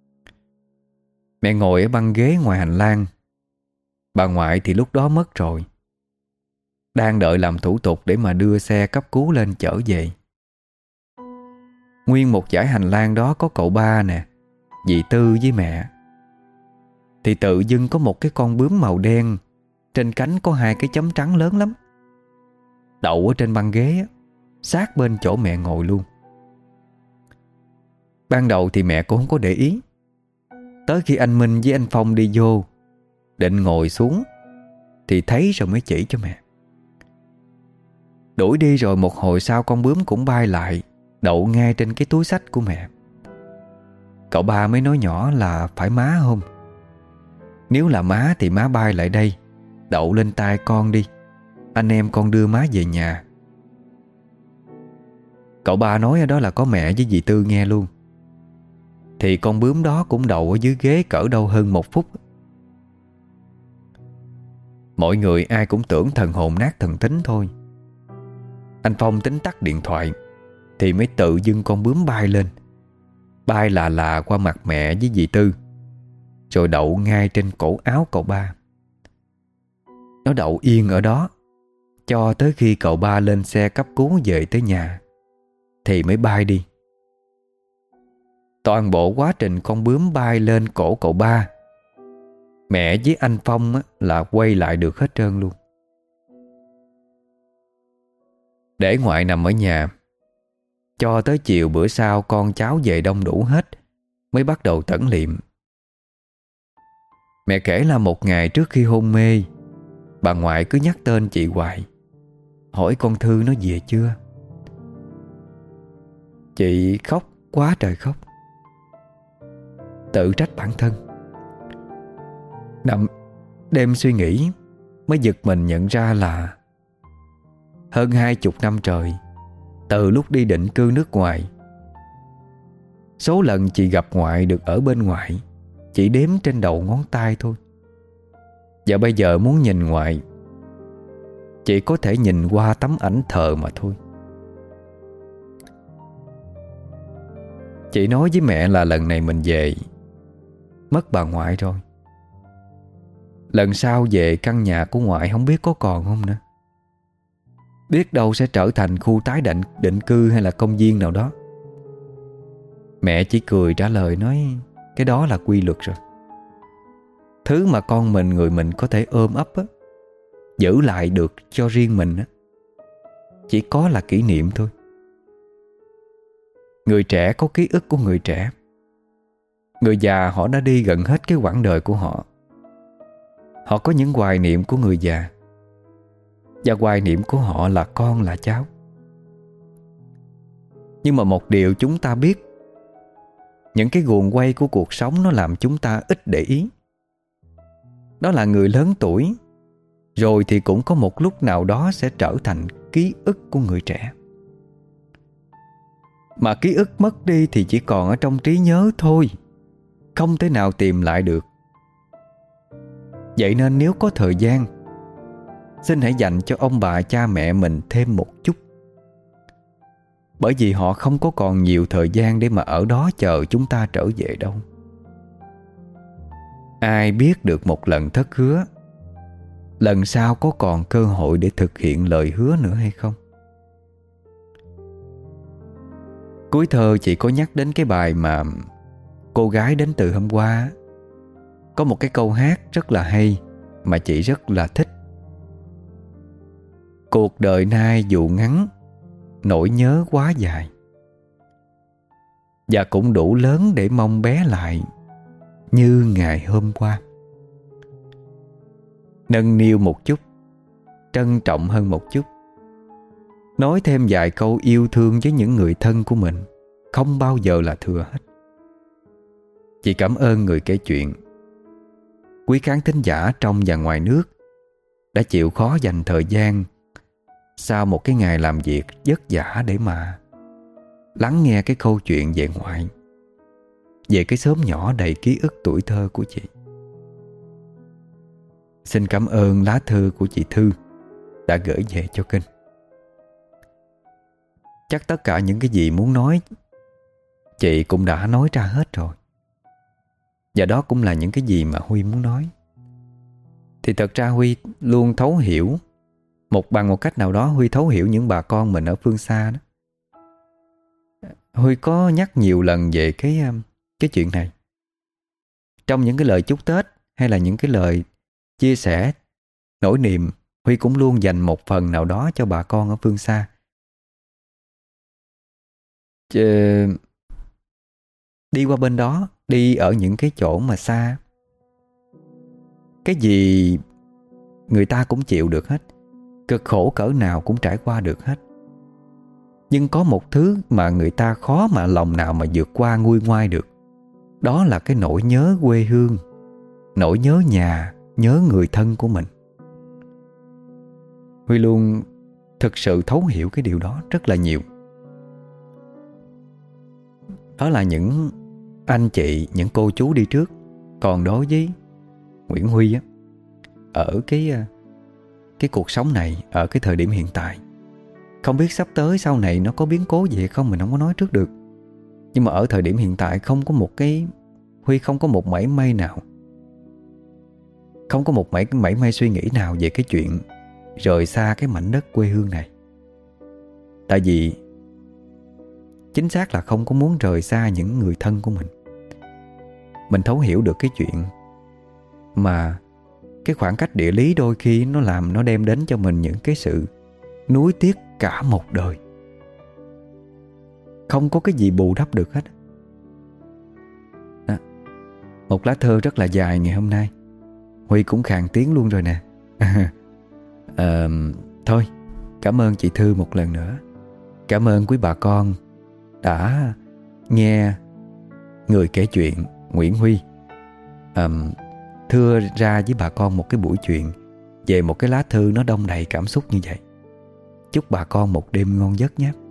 Mẹ ngồi ở băng ghế ngoài hành lang. Bà ngoại thì lúc đó mất rồi, đang đợi làm thủ tục để mà đưa xe cấp cứu lên chở về. Nguyên một dãy hành lang đó có cậu ba nè, dì Tư với mẹ. Thì tự dưng có một cái con bướm màu đen, trên cánh có 2 cái chấm trắng lớn lắm, đậu ở trên băng ghế á, sát bên chỗ mẹ ngồi luôn. Ban đầu thì mẹ cũng không có để ý. Tới khi anh Minh với anh Phong đi vô định ngồi xuống thì thấy rồi mới chỉ cho mẹ. Đuổi đi rồi một hồi sau, con bướm cũng bay lại, đậu ngay trên cái túi xách của mẹ. Cậu ba mới nói nhỏ là phải má không? Nếu là má thì má bay lại đây, đậu lên tay con đi, anh em con đưa má về nhà. Cậu ba nói ở đó là có mẹ với dì Tư nghe luôn. Thì con bướm đó cũng đậu ở dưới ghế cỡ đâu hơn 1 phút. Mọi người ai cũng tưởng thần hồn nát thần tính thôi. Anh Phong tính tắt điện thoại thì mới tự dưng con bướm bay lên, bay là qua mặt mẹ với dì Tư, rồi đậu ngay trên cổ áo cậu ba. Nó đậu yên ở đó cho tới khi cậu ba lên xe cấp cứu về tới nhà thì mới bay đi. Toàn bộ quá trình con bướm bay lên cổ cậu ba, mẹ với anh Phong là quay lại được hết trơn luôn. Để ngoại nằm ở nhà cho tới chiều bữa sau con cháu về đông đủ hết mới bắt đầu tẩn liệm. Mẹ kể là một ngày trước khi hôn mê, bà ngoại cứ nhắc tên chị hoài, hỏi con Thư nó về chưa. Chị khóc quá trời khóc, tự trách bản thân. Nằm đêm suy nghĩ mới giật mình nhận ra là hơn 20 năm trời, từ lúc đi định cư nước ngoài, số lần chị gặp ngoại được ở bên ngoại chỉ đếm trên đầu ngón tay thôi. Và bây giờ muốn nhìn ngoại, chỉ có thể nhìn qua tấm ảnh thờ mà thôi. Chị nói với mẹ là lần này mình về mất bà ngoại rồi. Lần sau về căn nhà của ngoại không biết có còn không nữa. Biết đâu sẽ trở thành khu tái định cư hay là công viên nào đó. Mẹ chỉ cười trả lời nói cái đó là quy luật rồi. Thứ mà con mình, người mình có thể ôm ấp á, giữ lại được cho riêng mình á, chỉ có là kỷ niệm thôi. Người trẻ có ký ức của người trẻ. Người già họ đã đi gần hết cái quãng đời của họ. Họ có những hoài niệm của người già, và hoài niệm của họ là con là cháu. Nhưng mà một điều chúng ta biết, những cái guồng quay của cuộc sống nó làm chúng ta ít để ý. Đó là người lớn tuổi rồi thì cũng có một lúc nào đó sẽ trở thành ký ức của người trẻ. Mà ký ức mất đi thì chỉ còn ở trong trí nhớ thôi, không thể nào tìm lại được. Vậy nên nếu có thời gian, xin hãy dành cho ông bà cha mẹ mình thêm một chút. Bởi vì họ không có còn nhiều thời gian để mà ở đó chờ chúng ta trở về đâu. Ai biết được một lần thất hứa, lần sau có còn cơ hội để thực hiện lời hứa nữa hay không? Cuối thơ chị có nhắc đến cái bài mà cô gái đến từ hôm qua. Có một cái câu hát rất là hay mà chị rất là thích. Cuộc đời nay dù ngắn, nỗi nhớ quá dài, và cũng đủ lớn để mong bé lại như ngày hôm qua. Nâng niu một chút, trân trọng hơn một chút, nói thêm vài câu yêu thương với những người thân của mình, không bao giờ là thừa hết. Chị cảm ơn người kể chuyện, quý khán thính giả trong và ngoài nước đã chịu khó dành thời gian sau một cái ngày làm việc vất vả để mà lắng nghe cái câu chuyện về ngoại, về cái xóm nhỏ đầy ký ức tuổi thơ của chị. Xin cảm ơn lá thư của chị Thư đã gửi về cho kênh. Chắc tất cả những cái gì muốn nói chị cũng đã nói ra hết rồi. Và đó cũng là những cái gì mà Huy muốn nói. Thì thật ra Huy luôn thấu hiểu, bằng một cách nào đó Huy thấu hiểu những bà con mình ở phương xa đó. Huy có nhắc nhiều lần về cái chuyện này. Trong những cái lời chúc Tết hay là những cái lời chia sẻ nỗi niềm, Huy cũng luôn dành một phần nào đó cho bà con ở phương xa. Đi qua bên đó, đi ở những cái chỗ mà xa, cái gì người ta cũng chịu được hết, cực khổ cỡ nào cũng trải qua được hết. Nhưng có một thứ mà người ta khó mà lòng nào mà vượt qua nguôi ngoai được. Đó là cái nỗi nhớ quê hương, nỗi nhớ nhà, nhớ người thân của mình. Huy luôn thực sự thấu hiểu cái điều đó rất là nhiều. Đó là những anh chị, những cô chú đi trước. Còn đối với Nguyễn Huy á, ở cái cuộc sống này, ở cái thời điểm hiện tại, không biết sắp tới sau này nó có biến cố gì hay không, mình không có nói trước được. Nhưng mà ở thời điểm hiện tại không có một cái Huy không có một mảy may nào, không có một mảy may suy nghĩ nào về cái chuyện rời xa cái mảnh đất quê hương này. Tại vì chính xác là không có muốn rời xa những người thân của mình. Mình thấu hiểu được cái chuyện mà cái khoảng cách địa lý đôi khi nó đem đến cho mình những cái sự nuối tiếc cả một đời. Không có cái gì bù đắp được hết. Đó. Một lá thơ rất là dài ngày hôm nay. Huy cũng khàn tiếng luôn rồi nè. Thôi, cảm ơn chị Thư một lần nữa. Cảm ơn quý bà con đã nghe người kể chuyện Nguyễn Huy thưa ra với bà con một cái buổi chuyện về một cái lá thư nó đong đầy cảm xúc như vậy. Chúc bà con một đêm ngon giấc nhé.